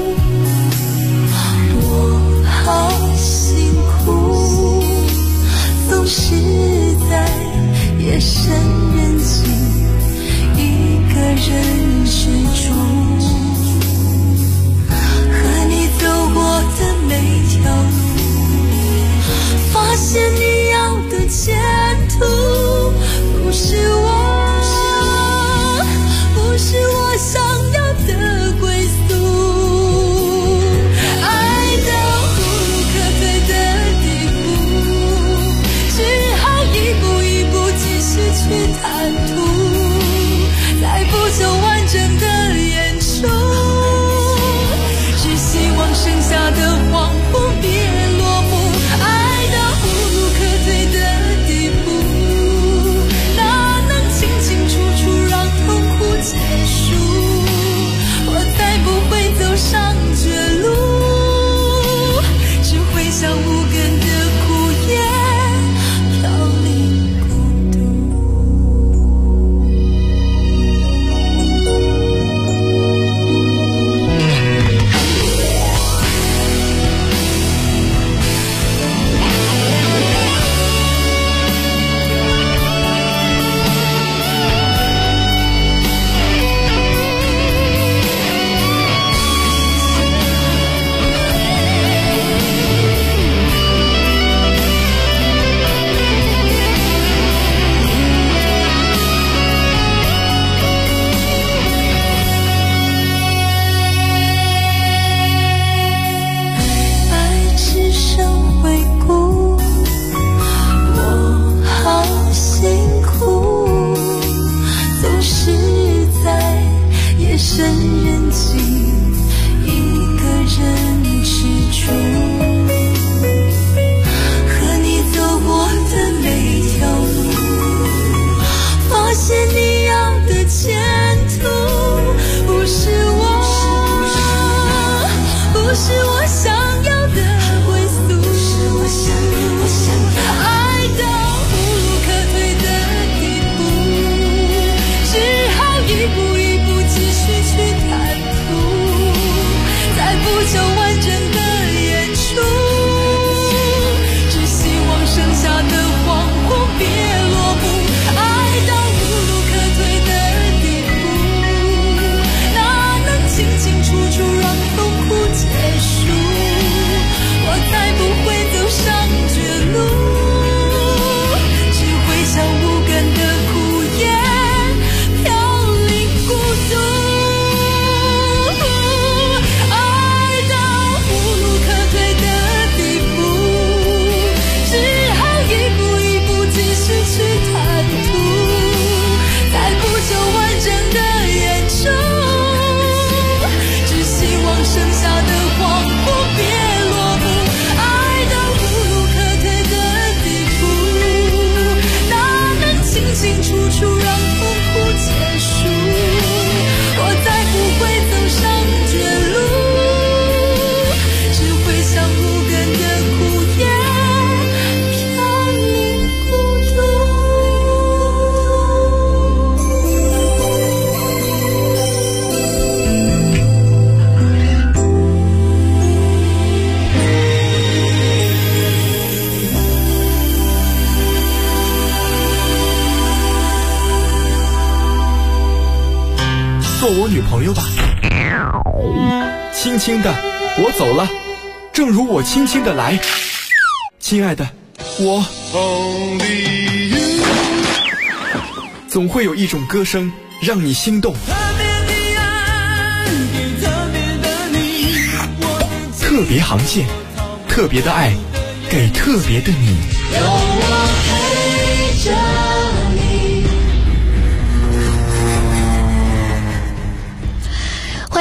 我好辛苦，总是在夜深人静一个人失足，和你走过的每条路，发现你要的前途不是我想要的归宿，爱到无路可退的地步，只好一步一步继续去坦途，再不求完整的演出，只希望剩下的恍惚别落幕，爱到无路可退的地步，哪能清清楚楚让痛苦结束，我才不会走上绝路，只会像无根的枯叶飘零孤独。爱只剩回顾，我好辛苦，总是在夜深人静一个人吃住，和你走过的每条路，发现你要的前途不是我想要的归宿，爱到无路可退的地步，只好一步一步继续去坦途，再不求完整的演出，只希望剩下的恍惚别落幕，爱到无路可退的地步，哪能清清楚楚让痛苦结束，我才不会走上绝路，只会像无根的枯叶飘零孤独，爱到无路可退的地步，只好一步一步继续去坦途，再不求完整的演出，只希望剩下的恍惚别落幕，爱到无路可退的地步，哪能清清楚楚让痛苦结束，我才不会走上绝路，只会像无根的枯叶飘零孤独。 做我女朋友吧。轻轻的，我走了，正如我轻轻的来。亲爱的，我总会有一种歌声让你心动。特别航线，特别的爱，给特别的你。 有我陪着你，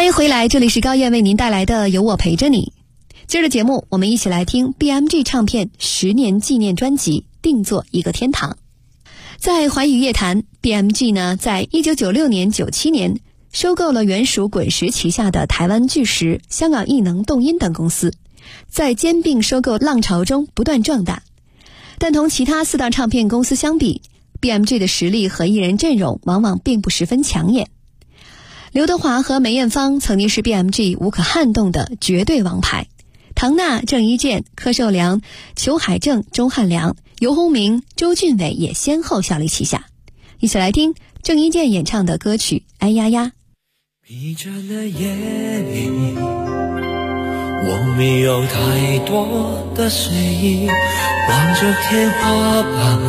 欢迎回来，这里是高燕为您带来的有我陪着你。接着节目，我们一起来听 BMG 唱片10年纪念专辑《定做一个天堂》。在华语乐坛， BMG 呢，在1996年、97年收购了原属滚石旗下的台湾巨石、香港艺能、动音等公司，在兼并收购浪潮中不断壮大。但同其他4大唱片公司相比， BMG 的实力和艺人阵容往往并不十分抢眼。刘德华和梅艳芳曾经是 BMG 无可撼动的绝对王牌，唐娜、郑伊健、柯受良、裘海正、钟汉良、游鸿明、周俊伟也先后效力旗下。一起来听郑伊健演唱的歌曲《哎呀呀》。 疲倦的夜里，我没有太多的睡意，望着天花板，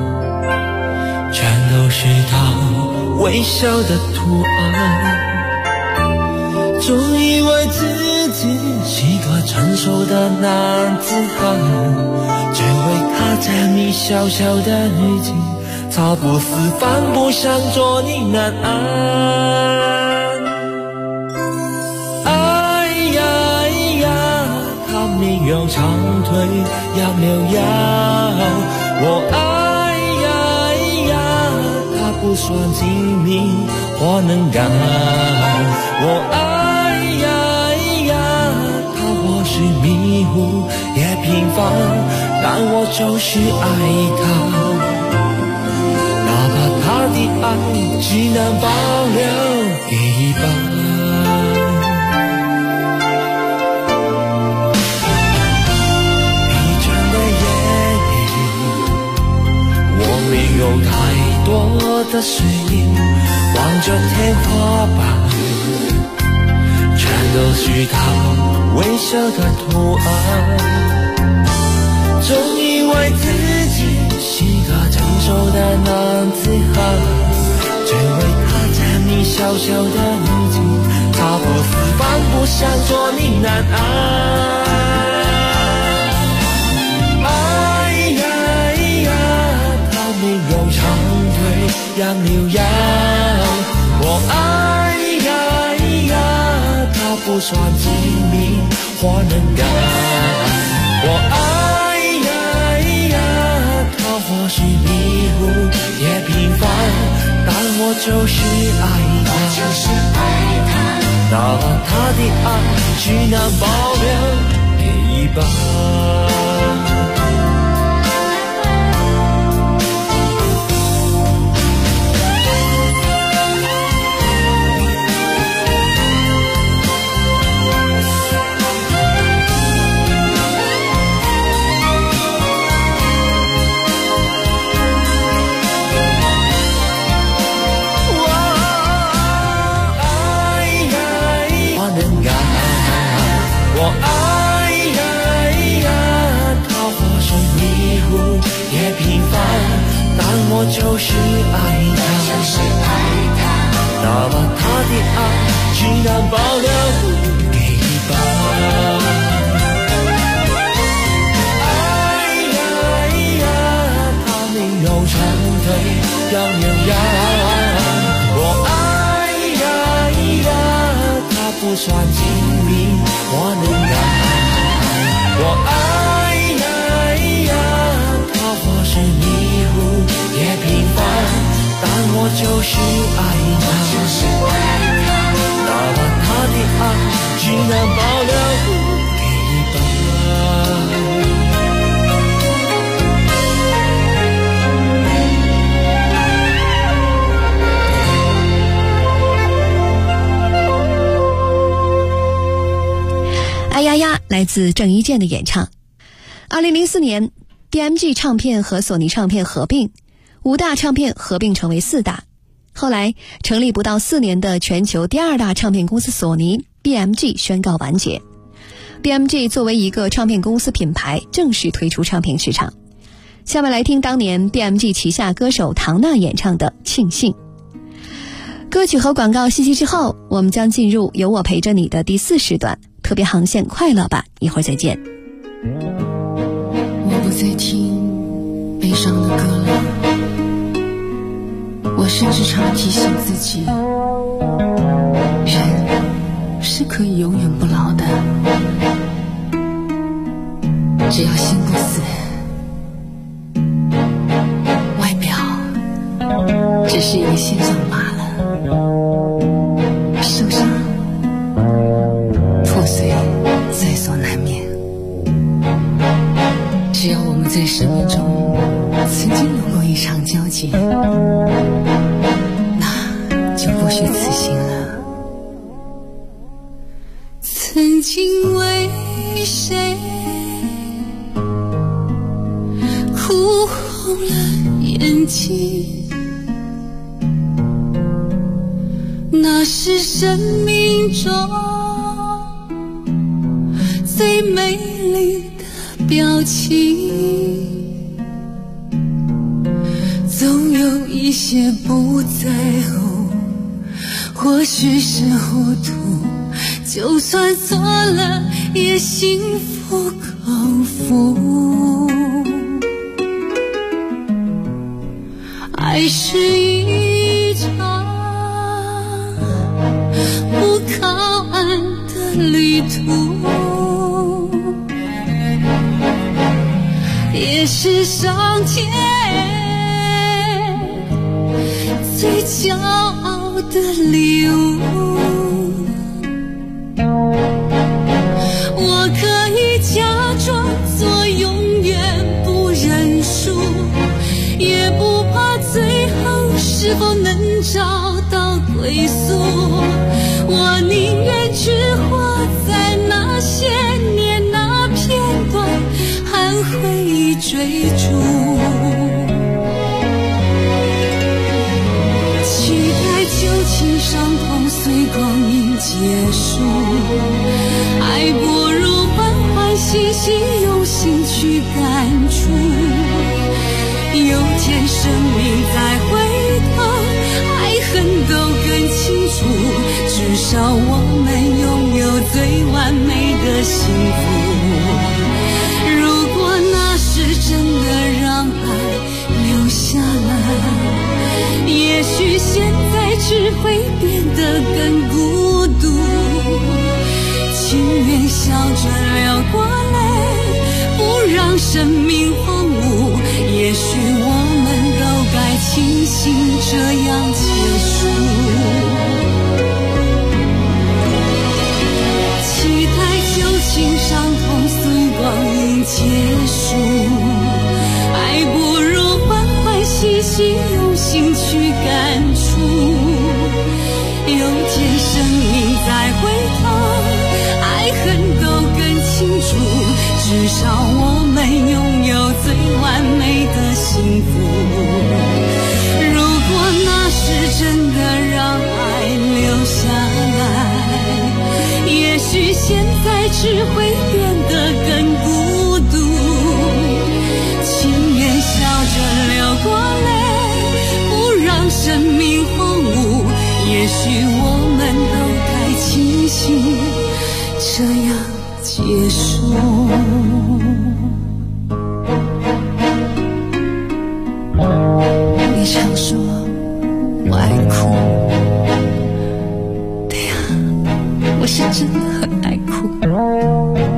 全都是他微笑的图案。总以为自己是个成熟的男子汉，只为他在你小小的日记，茶不思饭不想做你难安。哎呀哎呀，他没有长腿杨柳腰，我哎呀哎呀，他不算精明或能干，我哎呀哎呀，他或许迷糊也平凡，但我就是爱他。哪怕他的爱只能保留一半。疲倦的夜里，我没有太多的睡意，望着天花板，全都是他微笑的图案。总以为自己是个成熟的男子汉，只为他在你小小的日记，茶不思饭不想做你难安。哎呀哎呀，他没有长腿杨柳腰，我哎呀哎呀，他不算精明或能干，我哎呀哎呀，他或许迷糊也平凡，但我就是爱他，哪怕他的爱只能保留一半。我哎呀哎呀，他或许迷糊也平凡，但我就是爱他，哪怕他的爱只能保留一半。哎呀哎呀，他没有长腿杨柳腰，我哎呀哎呀，他不算精明我能干，我哎呀哎呀，他或许迷糊也平凡，但我就是爱他，哪怕他的爱只能保留一半。 哎呀呀，来自郑伊健的演唱。2004年 BMG 唱片和索尼唱片合并，5大唱片合并成为4大。后来成立不到4年的全球第2大唱片公司索尼 BMG 宣告完结。BMG 作为一个唱片公司品牌正式推出唱片市场。下面来听当年 BMG 旗下歌手唐娜演唱的《庆幸》。歌曲和广告信息之后，我们将进入有我陪着你的第4时段，特别航线快乐吧，一会儿再见。 我不再听悲伤的歌了，我甚至常提醒自己，人可以永远不老的，只要心不死，外表只是一个现象罢了。受伤破碎在所难免，只要我们在生命中曾经有过一场交集，那就不虚此行了。曾经为谁哭红了眼睛，那是生命中最美丽的表情，总有一些不在乎，或许是糊涂，就算错了也心服口服。爱是一场不靠岸的旅途，也是上天最骄傲的礼物。我可以假装做永远不认输，也不怕最后是否能找到归宿。我宁愿只活在那些年那片段，和回忆追逐，期待旧情伤痛随光阴结束。爱不如欢欢喜喜用心去感触，有天生命再回头，爱恨都更清楚，至少我们拥有最完美的幸福。如果那是真的让爱留下来，也许现在只会变得更孤独，情愿笑着流过泪，不让生命荒芜，也许我们都该庆幸这样结束。期待旧情伤痛随光阴结束，爱不如欢欢喜喜用心去感触，有天生命再回头，爱恨都更清楚，至少我们拥有最完美的幸福。如果那是真的让爱留下来，也许现在只会变得更孤独，情愿笑着流过泪，不让生命荒芜，也许我们都该庆幸这样结束。你常说我爱哭，对呀，我是真的很爱哭。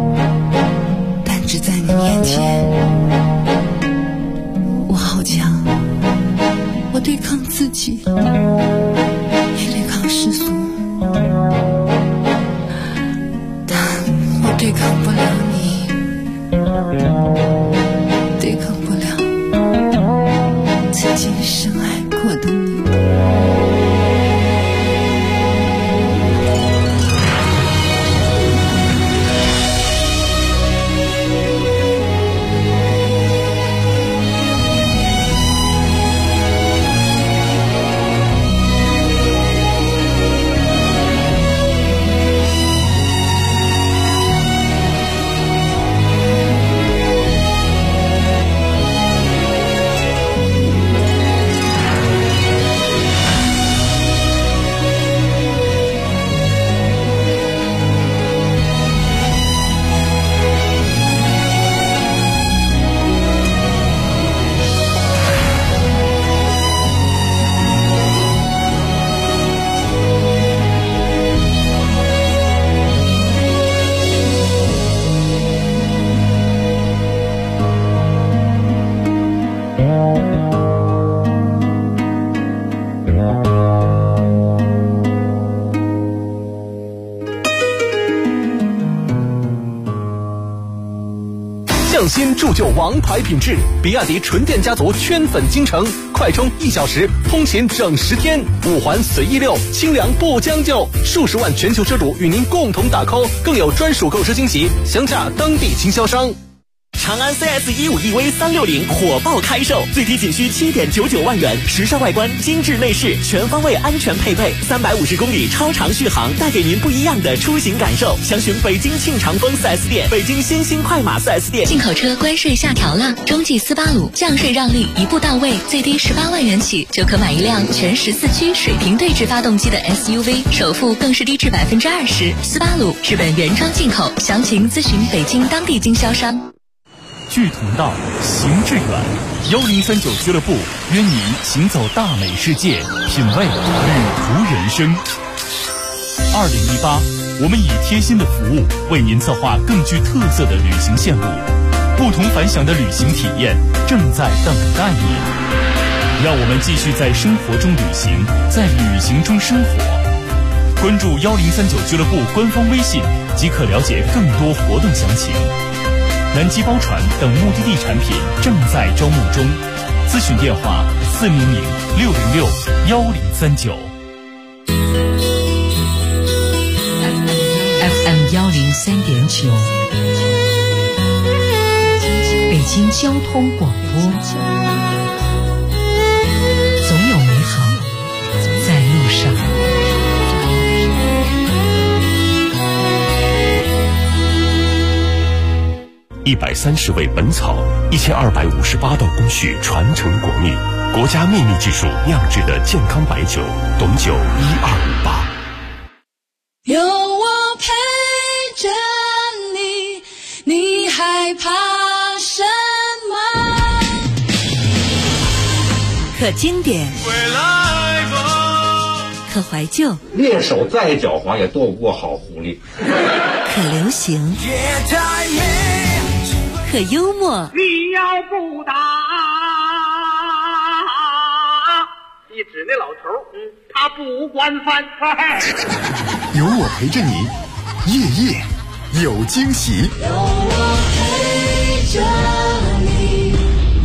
匠心铸就王牌品质，比亚迪纯电家族圈粉京城，快充1小时，通勤整10天，5环随意溜，清凉不将就，数十万全球车主与您共同打 call， 更有专属购车惊喜，详洽当地经销商。 长安 CS15EV 360火爆开售，最低仅需7.99万元，时尚外观，精致内饰，全方位安全配备，350公里超长续航，带给您不一样的出行感受。详询北京庆长丰 4S 店、北京新兴快马 4S 店。 进口车关税下调了，中继斯巴鲁降税让利一步到位，最低18万元起就可买一辆全14驱水平对置发动机的 SUV， 首付更是低至20%。斯巴鲁日本原装进口，详情咨询北京当地经销商。 志同道，行致远。1039俱乐部约您行走大美世界，品味旅途人生。2018，我们以贴心的服务为您策划更具特色的旅行线路，不同凡响的旅行体验正在等待您。让我们继续在生活中旅行，在旅行中生活。关注1039俱乐部官方微信，即可了解更多活动详情。南极包船等目的地产品正在招募中，咨询电话400-606-1039。 FM 103.9，北京交通广播，总有美好在路上。 130味本草，1258道工序传承国秘，国家秘密技术酿制的健康白酒，董酒1258。 有我陪着你，你害怕什么？ 可经典，可怀旧， 猎手再狡猾也斗不过好狐狸。 可流行，可幽默。 你要不打，一指那老头，他不惯犯。 有我陪着你，夜夜有惊喜。 有我陪着你。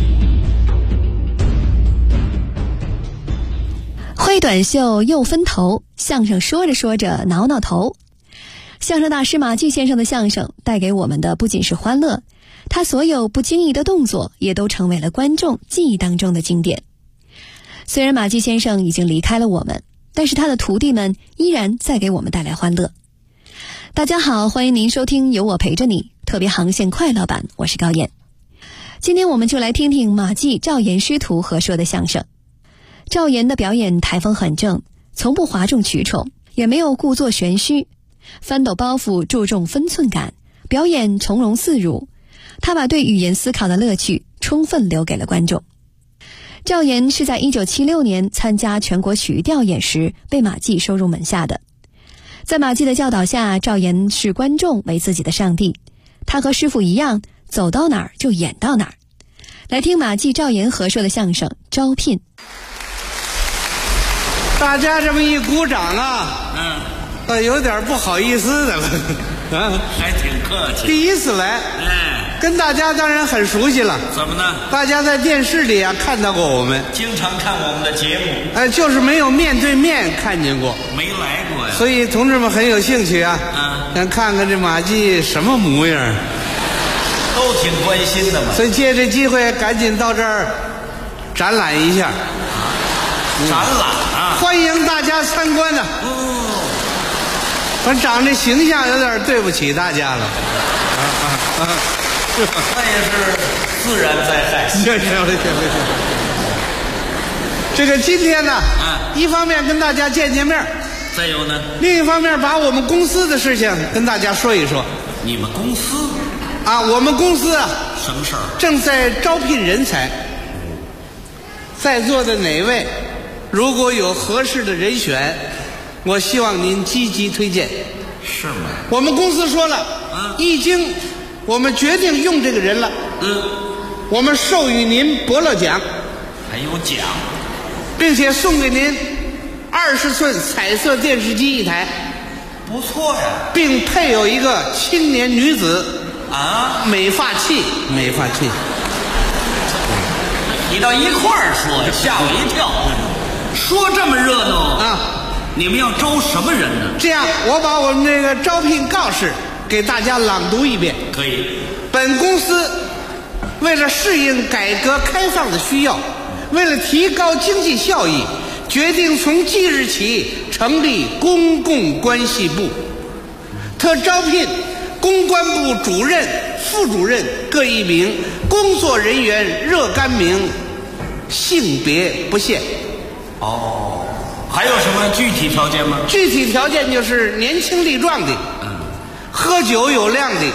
挥短袖又分头，相声说着说着挠挠头。相声大师马季先生的相声带给我们的不仅是欢乐，他所有不经意的动作也都成为了观众记忆当中的经典。虽然马季先生已经离开了我们，但是他的徒弟们依然在给我们带来欢乐。大家好，欢迎您收听有我陪着你特别航线快乐版，我是高燕。今天我们就来听听马季赵岩师徒合说的相声。赵岩的表演台风很正，从不哗众取宠，也没有故作玄虚，翻斗包袱注重分寸感，表演从容自如。他把对语言思考的乐趣充分留给了观众。赵岩是在1976年参加全国曲艺调演时被马季收入门下的。在马季的教导下，赵岩视观众为自己的上帝，他和师傅一样，走到哪儿就演到哪儿。来听马季赵岩合说的相声《招聘》。 大家这么一鼓掌啊，有点不好意思的了， 还挺客气。 第一次来，跟大家当然很熟悉了。 怎么呢？ 大家在电视里啊看到过我们， 经常看我们的节目， 就是没有面对面看见过， 没来过呀。 所以同志们很有兴趣啊，想看看这马季什么模样， 都挺关心的嘛。 所以借这机会赶紧到这儿展览一下。 展览啊！ 欢迎大家参观呢。我长这形象有点对不起大家了。 那也是自然灾害。 行。这个今天呢，一方面跟大家见面， 再有呢， 另一方面把我们公司的事情跟大家说一说。 你们公司啊，我们公司啊， 什么事儿？ 正在招聘人才。在座的哪位如果有合适的人选，我希望您积极推荐。 是吗？ 我们公司说了，已经我们决定用这个人了。 我们授予您伯乐奖， 还有奖， 并且送给您20寸彩色电视机1台， 不错呀， 并配有一个青年女子啊美发器。 你到一块儿说，吓我一跳。说这么热闹啊， 你们要招什么人呢？ 这样，我把我们这个招聘告示给大家朗读一遍。 可以。 本公司为了适应改革开放的需要，为了提高经济效益，决定从即日起成立公共关系部，特招聘公关部主任、副主任各1名，工作人员若干名，性别不限。 哦，还有什么具体条件吗？ 具体条件就是年轻力壮的，喝酒有量的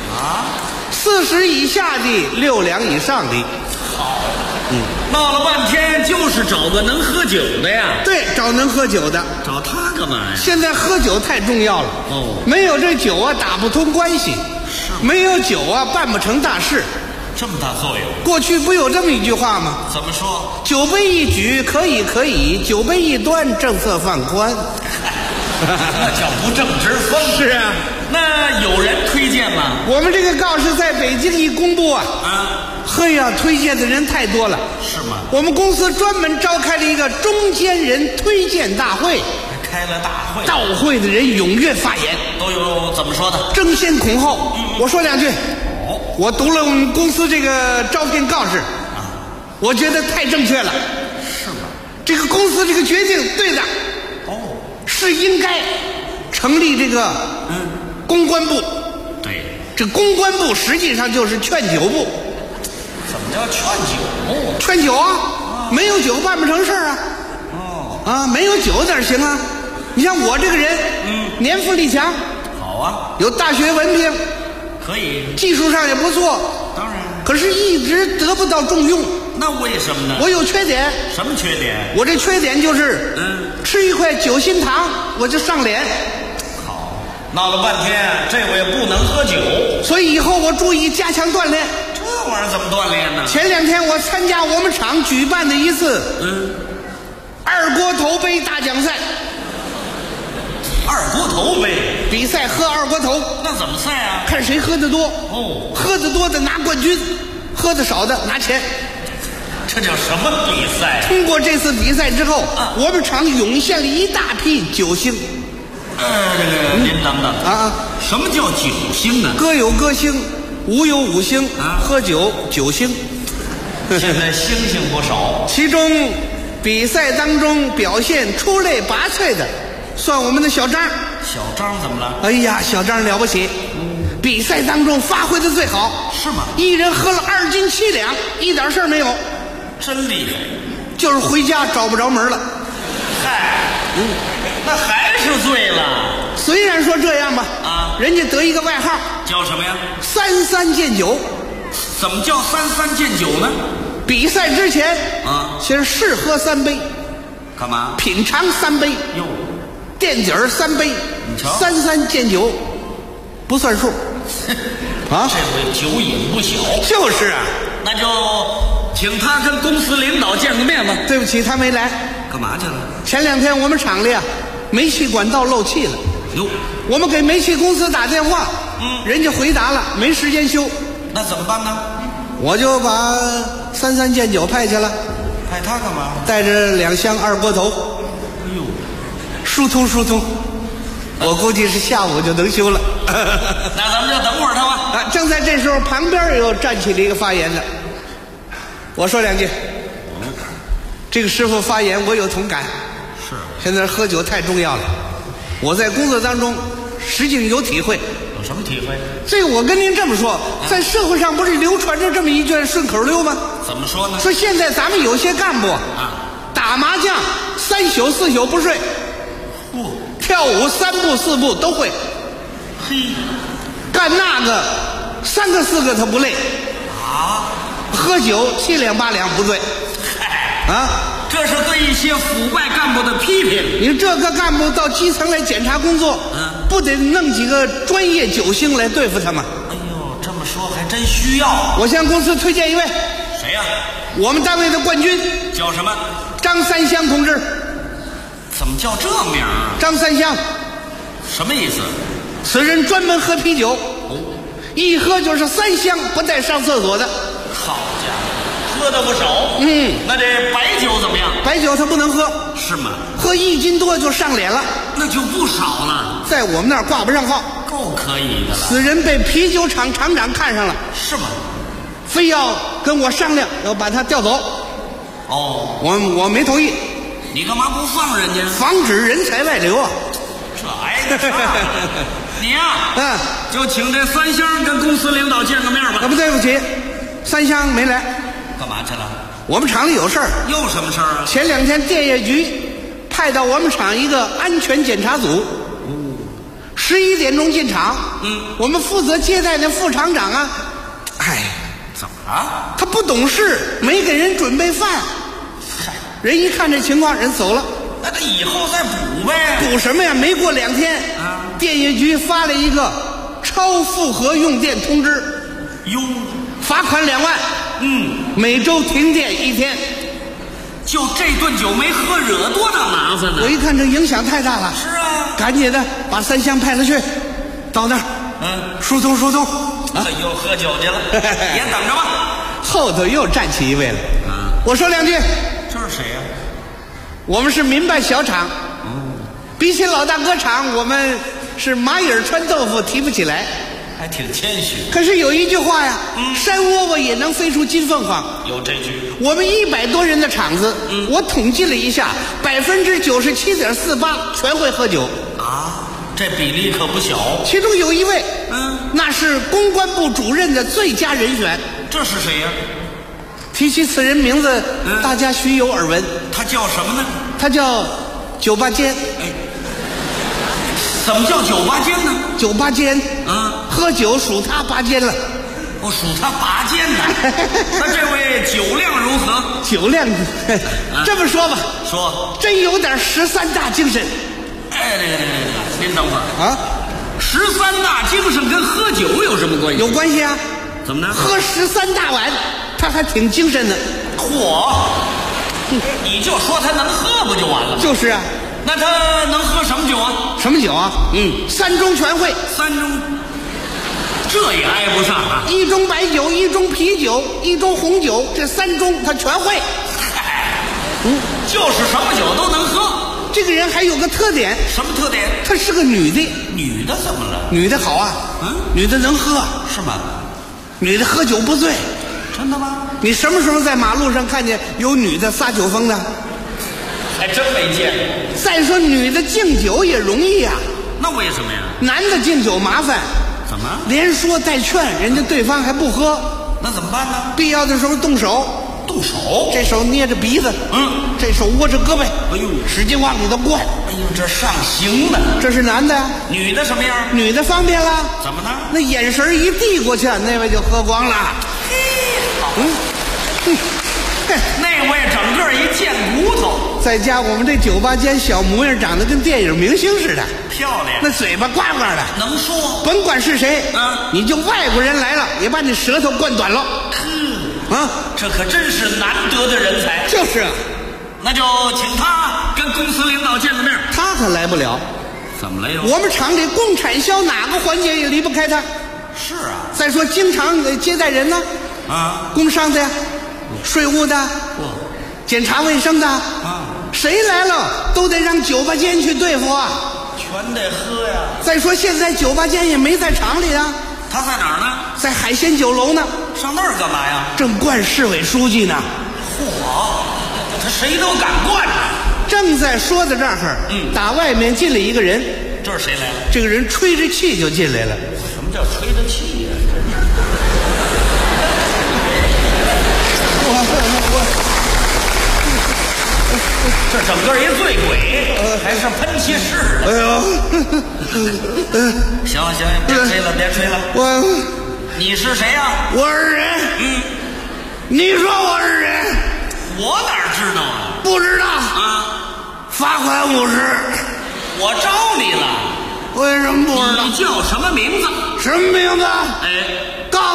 ，40以下的，6两以上的。 好，闹了半天就是找个能喝酒的呀。 对，找能喝酒的。 找他干嘛呀？ 现在喝酒太重要了。 哦， 没有这酒啊，打不通关系；没有酒啊，办不成大事。 这么大作用？ 过去不有这么一句话吗？ 怎么说？ 酒杯一举可以，酒杯一端政策放宽。 那叫不正之风。 是啊。 那有人推荐吗？ 我们这个告示在北京一公布啊，嘿呀，推荐的人太多了。 是吗？ 我们公司专门召开了一个中间人推荐大会， 开了大会， 到会的人踊跃发言， 都有怎么说的？ 争先恐后。我说2句。我读了我们公司这个招聘告示，我觉得太正确了。 是吗？ 这个公司这个决定对的。是应该成立这个公关部。 对， 这公关部实际上就是劝酒部。 怎么叫劝酒部？ 劝酒啊，没有酒办不成事啊。没有酒哪行啊？你像我这个人，年富力强， 好啊， 有大学文凭， 可以， 技术上也不错， 当然， 可是一直得不到重用。 那为什么呢？ 我有缺点。 什么缺点？ 我这缺点就是，吃一块酒心糖我就上脸。 好，闹了半天，这我也不能喝酒， 所以以后我注意加强锻炼。 这玩意儿怎么锻炼呢？ 前2天我参加我们厂举办的一次，二锅头杯大奖赛。 二锅头杯比赛喝二锅头， 那怎么赛啊？ 看谁喝得多。喝得多的拿冠军，喝得少的拿钱。 这叫什么比赛？ 通过这次比赛之后，我们厂涌现了一大批酒星。 您等等什么叫酒星呢？ 歌有歌星，舞有舞星，喝酒酒星。 现在星星不少， 其中比赛当中表现出类拔萃的，算我们的小张。 小张怎么了？ 哎呀，小张了不起，比赛当中发挥的最好。 是吗？ 一人喝了2斤7两，一点事儿没有。 真厉害， 就是回家找不着门了。 嗨，那还是醉了。 虽然说这样吧，人家得一个外号， 叫什么呀 ？33见酒。 怎么叫33见酒呢？ 比赛之前先试喝3杯， 干嘛？ 品尝3杯，垫底儿3杯， 你瞧 33见酒，不算数。 这回酒瘾不小。 就是啊。 那就请他跟公司领导见个面吧。 对不起，他没来。 干嘛去了？ 前2天我们厂里煤气管道漏气了。 哟， 我们给煤气公司打电话，人家回答了，没时间修。 那怎么办呢？ 我就把33见酒派去了。 派他干嘛？ 带着2箱二锅头。 哎呦， 疏通疏通。我估计是下午就能修了。 那咱们就等会儿他吧。 正在这时候，旁边又站起了一个发言的。我说2句。这个师傅发言我有同感。 是。 现在喝酒太重要了。我在工作当中实际有体会。 有什么体会？ 这个我跟您这么说，在社会上不是流传着这么一卷顺口溜吗？ 怎么说呢？ 说现在咱们有些干部打麻将3宿4宿不睡。跳舞3步4步都会，干那个3个4个他不累喝酒7两8两不醉。 这是对一些腐败干部的批评。 你这个干部到基层来检查工作，不得弄几个专业酒星来对付他吗？ 哎呦，这么说还真真需要。 我向公司推荐一位。 谁呀？ 我们单位的冠军。 叫什么？ 张三香同志。 怎么叫这名儿？ 张三香。 什么意思？ 此人专门喝啤酒，一喝就是3箱，不带上厕所的。 好家伙，喝的不少。那这白酒怎么样？ 白酒他不能喝。 是吗？ 喝1斤多就上脸了。 那就不少了。 在我们那儿挂不上号。 够可以的了。 此人被啤酒厂厂长看上了。 是吗？ 非要跟我商量，要把他调走。我没同意。 你干嘛不放人家？ 防止人才外流啊。 这挨得上。你呀，就请这3箱跟公司领导见个面吧。 不对不起，3箱没来。 干嘛去了？ 我们厂里有事儿。 又什么事儿啊？ 前2天电业局派到我们厂一个安全检查组，11点钟进厂。我们负责接待那副厂长啊， 怎么了？ 他不懂事，没给人准备饭。人一看这情况，人走了。 那他以后再补呗。 补什么呀？没过2天，电业局发了一个超负荷用电通知。 哟， 罚款2万。每周停电1天。 就这顿酒没喝，惹多大麻烦呢？ 我一看这影响太大了。 是啊， 赶紧的把3箱派了去，到那儿，疏通。 又喝酒去了，也等着吧。 后头又站起一位了。我说2句。 这是谁呀？ 我们是民办小厂，比起老大哥厂，我们是蚂蚁穿豆腐提不起来。 还挺谦虚。 可是有一句话呀，山窝窝也能飞出金凤凰。 有这句。 我们100多人的厂子，我统计了一下，97.48%全会喝酒啊，这比例可不小。 其中有一位，那是公关部主任的最佳人选。 这是谁呀？ 提起此人名字，大家须有耳闻。 他叫什么呢？ 他叫酒吧间。 怎么叫酒吧间呢？ 酒吧间，喝酒数他拔尖了。 我数他拔尖呢。那这位酒量如何？ 酒量，这么说吧，真有点13大精神。 您等会儿啊，13大精神跟喝酒有什么关系？ 有关系啊。 怎么呢？ 喝13大碗，他还挺精神的。 嚯！你就说他能喝不就完了吗？ 就是啊。 那他能喝什么酒啊？ 什么酒啊？3盅全会。 3盅，这也挨不上啊 ！1盅白酒，1盅啤酒，1盅红酒，这3盅他全会。 就是什么酒都能喝。 这个人还有个特点。 什么特点？ 她是个女的。 女的怎么了？ 女的好啊。女的能喝。 是吗？ 女的喝酒不醉。 真的吗？ 你什么时候在马路上看见有女的撒酒疯的？ 还真没见过。 再说女的敬酒也容易啊。 那为什么呀？ 男的敬酒麻烦。 怎么？ 连说带劝，人家对方还不喝。 那怎么办呢？ 必要的时候动手。 动手？ 这手捏着鼻子，这手握着胳膊， 哎呦， 使劲往里头灌。 哎呦，这上刑了。 这是男的呀。 女的什么样？ 女的方便了。 怎么呢？ 那眼神一递过去，那位就喝光了。 那位整个一贱骨头， 再加我们这酒吧间小模样，长得跟电影明星似的， 漂亮。 那嘴巴呱呱的， 能说。 甭管是谁，你就外国人来了，也把你舌头灌短了。 这可真是难得的人才。 就是啊。 那就请他跟公司领导见个面。 他可来不了。 怎么了又？ 我们厂里供产销哪个环节也离不开他。 是啊。 再说经常接待人呢，工商的呀，税务的，检查卫生的，谁来了都得让酒吧间去对付啊。 全得喝呀。 再说现在酒吧间也没在厂里啊。 他在哪儿呢？ 在海鲜酒楼呢。 上那儿干嘛呀？ 正灌市委书记呢。 嚯，他谁都敢灌啊。 正在说到这儿，打外面进来一个人。 这是谁来了？ 这个人吹着气就进来了。 什么叫吹着气呀？这整个一醉鬼，还是喷气式的。 哎呦！ 行了，别吹了，别吹了。你是谁呀？ 我是人。你说我是人？ 我哪知道啊？ 不知道啊？ 罚款50。 我招你了。 为什么不知道？ 你叫什么名字？ 什么名字？ 哎， 告诉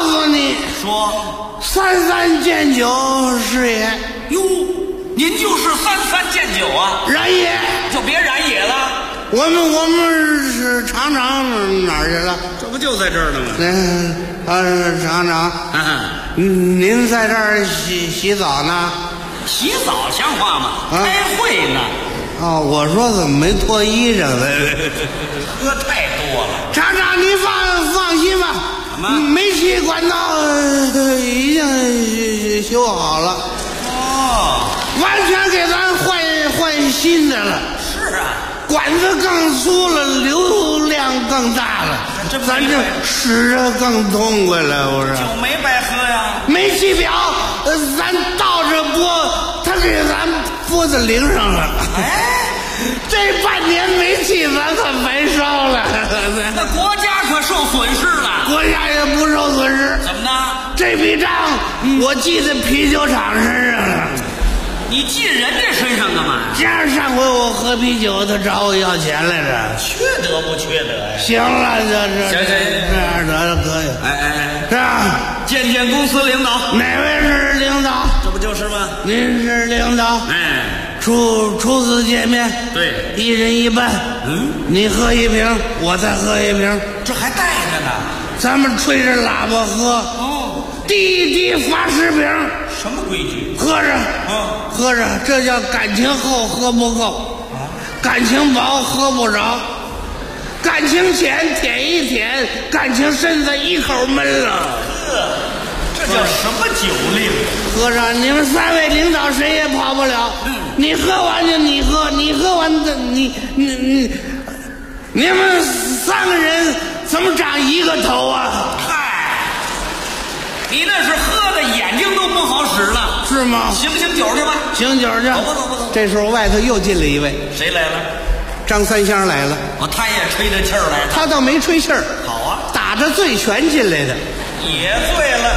诉你， 说 33见9是也。 哟，您就是33见9啊？ 然也， 就别然也了。 我们是厂长哪儿去了？ 这不就在这儿呢吗？ 厂长，您在这儿洗澡呢？ 洗澡像话吗？开会呢。 哦，我说怎么没脱衣裳呢？ 喝太多了。 厂长，您放心吧，煤气管道已经修好了。 哦， 完全给咱换新的了。 是啊， 管子更粗了，流量更大了，咱这使着更痛快了，我说。 酒没白喝呀。 煤气表，咱倒着拨，他给咱拨在零上了。 哎， 这半年煤气咱可白烧了。 那国家可受损失了。 国家也不受损失。 怎么呢？ 这笔账我记在啤酒厂身上了。 你记人家身上干嘛？ 加上上回我喝啤酒，他找我要钱来着。 缺德不缺德呀？ 行了，这样得可以。 哎， 是吧？ 见公司领导。 哪位是领导？ 这不就是吗？ 您是领导。 哎， 初次见面， 对， 一人一半。你喝一瓶，我再喝一瓶， 这还带着呢。 咱们吹着喇叭喝。 哦， 滴滴罚10瓶。 什么规矩？ 喝着，喝着，这叫感情厚喝不够，感情薄喝不着，感情浅舔一舔，感情深的一口闷了。 这叫什么酒令？ 喝着，你们3位领导谁也跑不了。你喝完就你喝，你喝完的你们3个人怎么长一个头啊？ 你那是喝的眼睛都不好使了， 是吗？ 醒酒去吧， 醒酒去。 走。 这时候外头又进来一位， 谁来了？ 张三香来了。 他也吹着气儿来了。 他倒没吹气儿， 好啊， 打着醉拳进来的。 也醉了。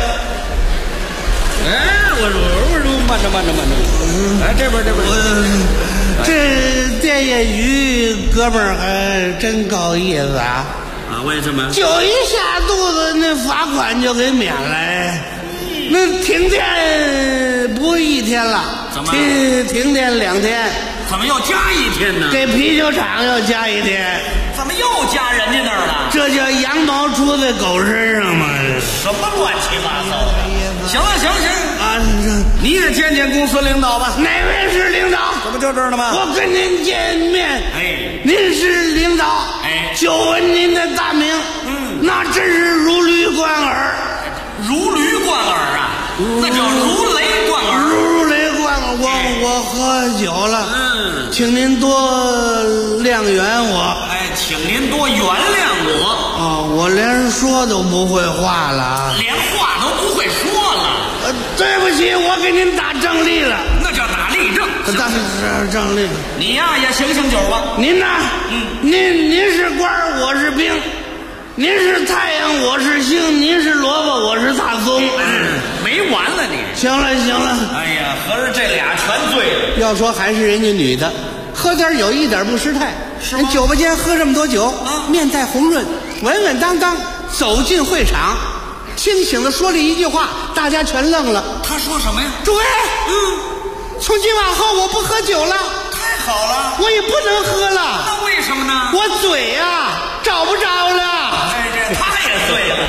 哎，我说，慢着。哎，这边。 这电业局哥们儿还真够意思啊！ 为什么？ 酒一下肚子，那罚款就给免了。那停电不1天了， 怎么停电2天？ 怎么又加1天呢？ 给啤酒厂又加1天。 怎么又加人家那儿了？ 这叫羊毛出在狗身上吗？ 什么乱七八糟的！行啊，你也见公司领导吧。 哪位是领导？ 这不就这儿了吗？ 我跟您见面。 哎， 您是领导。 哎， 久闻您的大名。那真是如驴贯耳。 如驴贯耳啊？那叫如雷贯耳。 如雷贯耳，我喝酒了。请您多谅原我。 哎，请您多原谅我。 我连说都不会话了啊。 连话都不会说了。 对不起，我给您打正例了。 那叫打例证。 打正例。 你呀也醒酒吧。 您呢？您是官，我是兵。您是太阳，我是星；您是萝卜，我是大葱。 没完了你！ 行了。 哎呀，合着这俩全醉了。 要说还是人家女的，喝点酒一点不失态。人酒吧间喝这么多酒，面带红润，稳稳当当走进会场，清醒的说了一句话，大家全愣了。 他说什么呀？ 诸位，从今往后我不喝酒了。 太好了， 我也不能喝了。 那为什么呢？ 我嘴呀找不着了。 哎，他也醉了。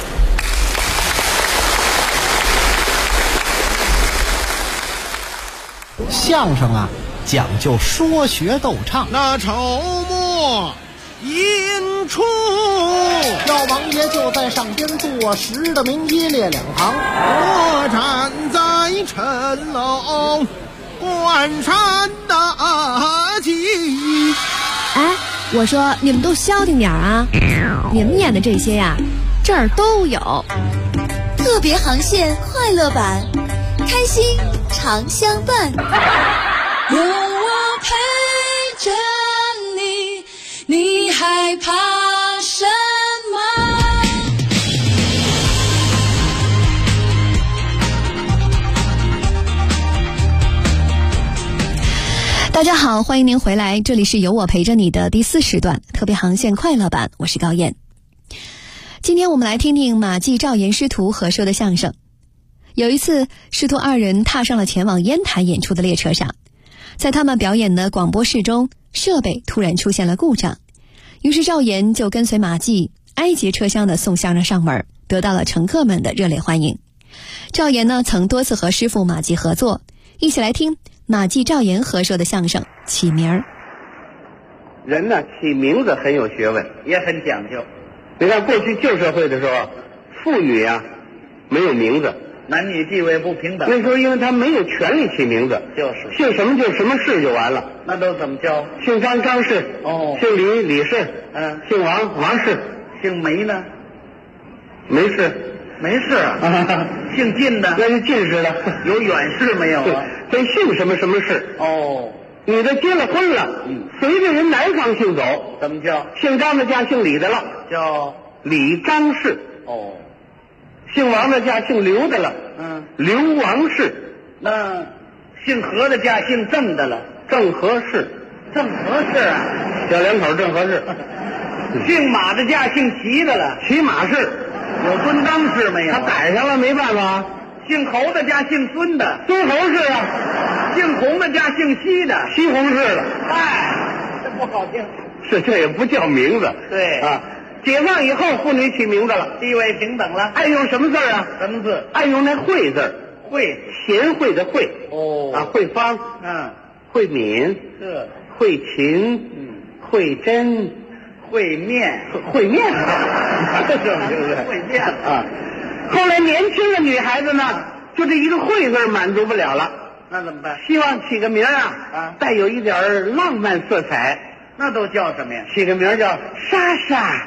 相声啊，讲究说学逗唱。 那筹末引出， 老王爷就在上边坐实的名一列2行。 我站在城楼观山大景。 哎，我说你们都消停点啊！你们演的这些呀，这儿都有。 特别航线快乐版，开心常相伴。 有我陪着你，你害怕什么？ 大家好，欢迎您回来，这里是有我陪着你的第4时段特别航线快乐版，我是高燕。 今天我们来听听马季、赵岩师徒合说的相声。有一次，师徒二人踏上了前往烟台演出的列车上，在他们表演的广播室中，设备突然出现了故障，于是赵岩就跟随马季挨节车厢的送相声上门，得到了乘客们的热烈欢迎。赵岩呢，曾多次和师傅马季合作，一起来听马季、赵岩合说的相声起名儿。 人呢，起名字很有学问，也很讲究。你看过去旧社会的时候，妇女啊没有名字，男女地位不平等。那时候因为他没有权利起名字，就是姓什么就什么氏就完了。那都怎么叫？姓张张氏，姓李李氏，姓王王氏，姓梅呢？梅氏，梅氏啊。姓靳呢？那是靳氏了。有远氏没有啊？这姓什么什么氏？女的结了婚了，随着人男方姓走，怎么叫？姓张的嫁姓李的了，叫李张氏。姓王的嫁姓刘的了，刘王氏。那姓何的嫁姓郑的了，郑和氏。郑和氏啊，小两口郑和氏。姓马的嫁姓齐的了，齐马氏。有孙当氏没有？他赶上了，没办法。姓侯的嫁姓孙的，孙侯氏啊。姓洪的嫁姓西的，西洪氏了。这不好听。这也不叫名字。对啊，解放以后，妇女起名字了，地位平等了。爱用什么字啊？什么字？爱用那慧字。慧，贤惠的惠。慧芳。慧敏。慧勤。慧真。慧面。慧面。这是慧面啊。后来年轻的女孩子呢，就这一个慧字满足不了了。那怎么办？希望起个名啊，带有一点浪漫色彩。那都叫什么呀？起个名叫莎莎，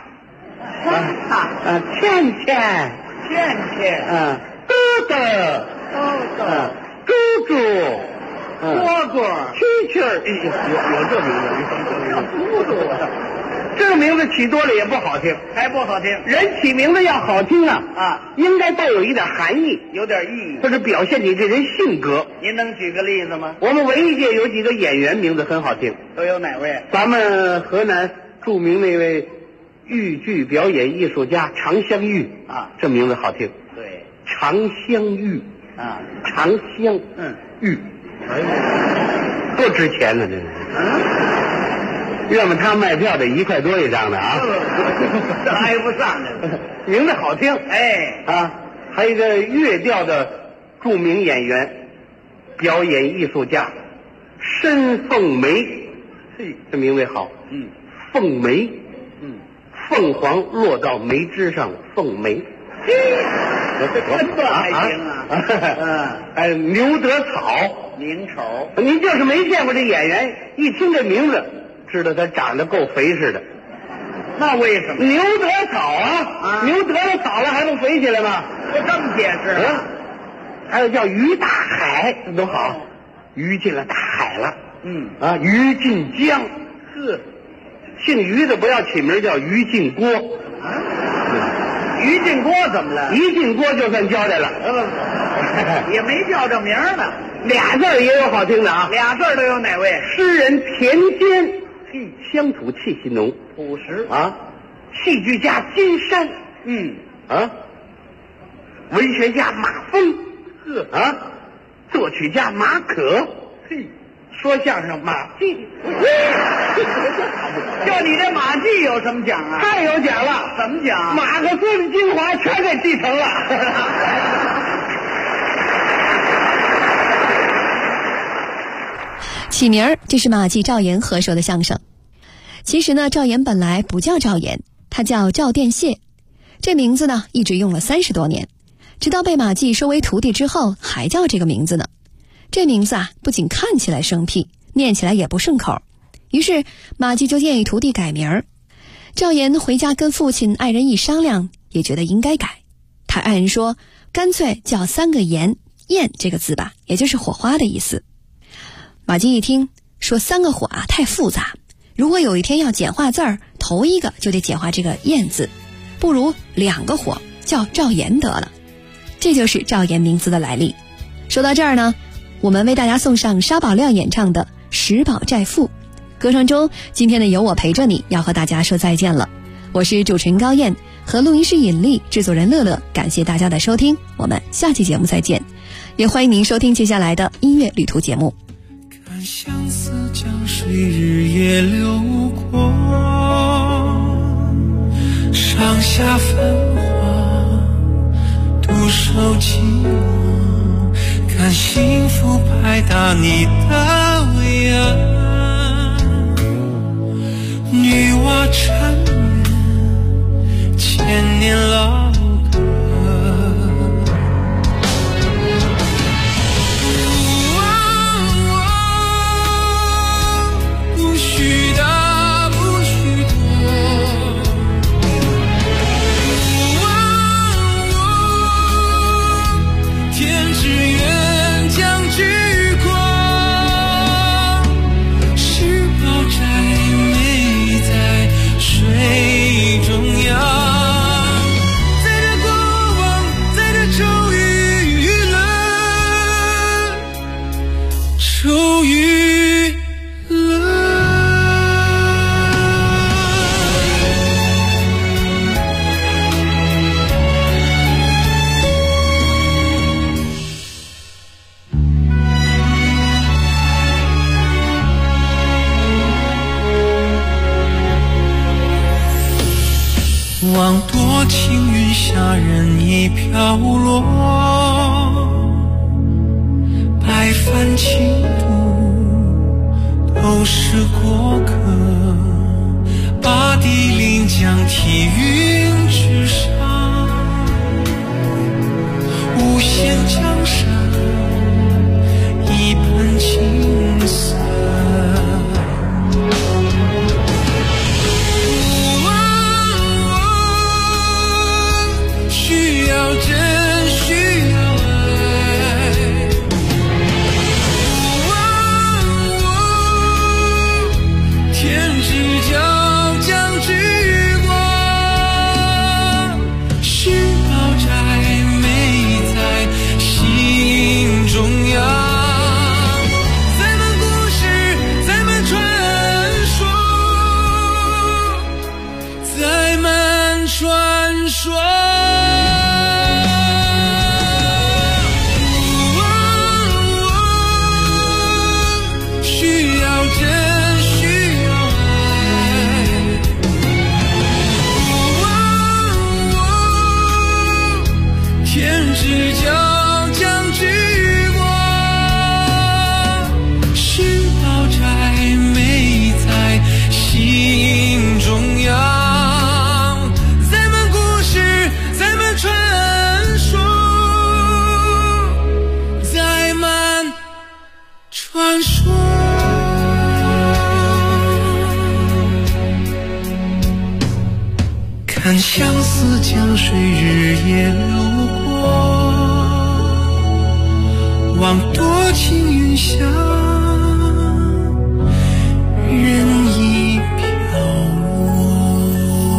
倩倩，倩倩，豆豆，猪猪，蝈蝈，蛐蛐儿。有这名字，叫猪猪。这个名字起多了也不好听，还不好听。人起名字要好听啊，应该带有一点含义，有点意义，或者表现你这人性格。您能举个例子吗？我们文艺界有几个演员名字很好听，都有哪位？咱们河南著名那位豫剧表演艺术家常香玉啊，这名字好听。对，常香玉啊，常香玉，多值钱呢，这是。要么他卖票得1块多一张的啊，这挨不上的。名字好听，还有一个粤调的著名演员、表演艺术家申凤梅，这名字好，凤梅，凤凰落到梅枝上，凤梅，这还行啊。刘德草，名丑，您就是没见过这演员，一听这名字。知道他长得够肥似的，那为什么？牛得草啊，牛得了草了还不肥起来吗？就这么解释还有叫于大海，这多好，于进了大海了。于进江，姓于的不要起名叫于进锅。于进锅怎么了？于进锅就算交代了，也没叫这名呢。俩字也有好听的啊，俩字都有哪位？诗人田间。乡土气息浓，朴实啊！戏剧家金山，文学家马峰，作曲家马可，说相声马季。就你这马季有什么奖啊？太有奖了！怎么奖？马克思的精华全给继承了。 起名儿，这是马季、赵岩合说的相声。其实呢，赵岩本来不叫赵岩，他叫赵殿谢。这名字呢，一直用了30多年，直到被马季收为徒弟之后，还叫这个名字呢。这名字啊，不仅看起来生僻，念起来也不顺口。于是马季就建议徒弟改名儿。赵岩回家跟父亲爱人一商量，也觉得应该改。他爱人说，干脆叫3个炎，焰这个字吧，也就是火花的意思。马季一听，说3个火啊太复杂，如果有一天要简化字儿，头一个就得简化这个焰字，不如2个火叫赵岩得了。这就是赵岩名字的来历。说到这儿呢，我们为大家送上沙宝亮演唱的《石宝寨赋》。歌声中，今天的有我陪着你要和大家说再见了。 我是主持人高燕，和录音师尹丽，制作人乐乐，感谢大家的收听，我们下期节目再见，也欢迎您收听接下来的音乐旅途节目。 看相思江水日夜流过，上下繁华独守寂寞，看幸福拍打你的围岸，女娲缠绵千年老歌，不许大不许多，天之远将之过，是宝寨美在水中央。周瑜望多情云下任意飘落，百帆轻都是过客，把地临江体云之上，无限江山一盆青色，需要真需要爱，天之角将之过，是宝寨美在心中央。咱们故事，咱们传说，咱们传说。需要真需要爱，天之角将之过，是宝寨美在心中央。咱们故事，咱们传说，咱们传说。看相思江水日夜流过，望多情云下任意飘落。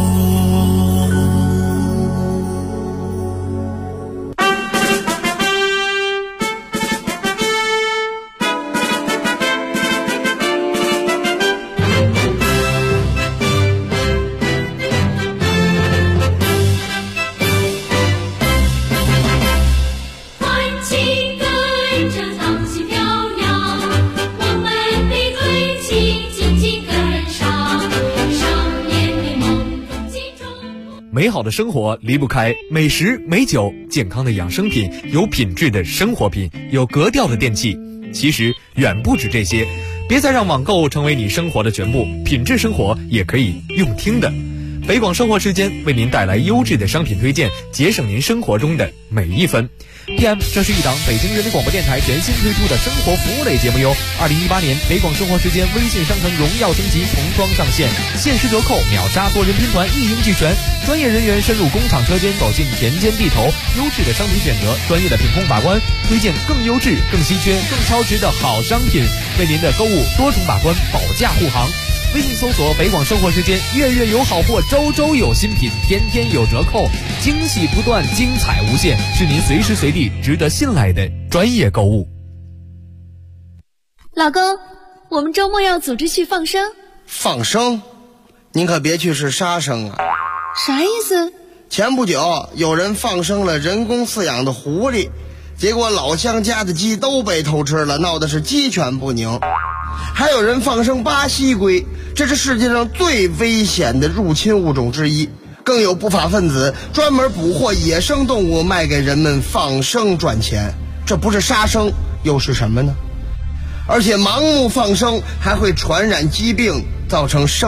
美好的生活离不开美食美酒，健康的养生品，有品质的生活品，有格调的电器。其实远不止这些，别再让网购成为你生活的全部，品质生活也可以用听的。北广生活时间为您带来优质的商品推荐，节省您生活中的每一分。PM， 这是一档北京人民广播电台全新推出的生活服务类节目哟。2018年北广生活时间微信商城荣耀升级，童装上线，限时折扣，秒杀多人拼团，一应俱全。专业人员深入工厂车间，走进田间地头，优质的商品选择，专业的品控把关，推荐更优质、更稀缺、更超值的好商品，为您的购物多重把关，保驾护航。微信搜索北广生活时间，月月有好货，周周有新品，天天有折扣，惊喜不断，精彩无限，是您随时随地值得信赖的专业购物。 老公，我们周末要组织去放生。 放生？ 您可别去是杀生啊。 啥意思？ 前不久有人放生了人工饲养的狐狸，结果老乡家的鸡都被偷吃了，闹的是鸡犬不宁。还有人放生巴西龟，这是世界上最危险的入侵物种之一。更有不法分子专门捕获野生动物卖给人们放生赚钱，这不是杀生又是什么呢？而且盲目放生还会传染疾病，造成生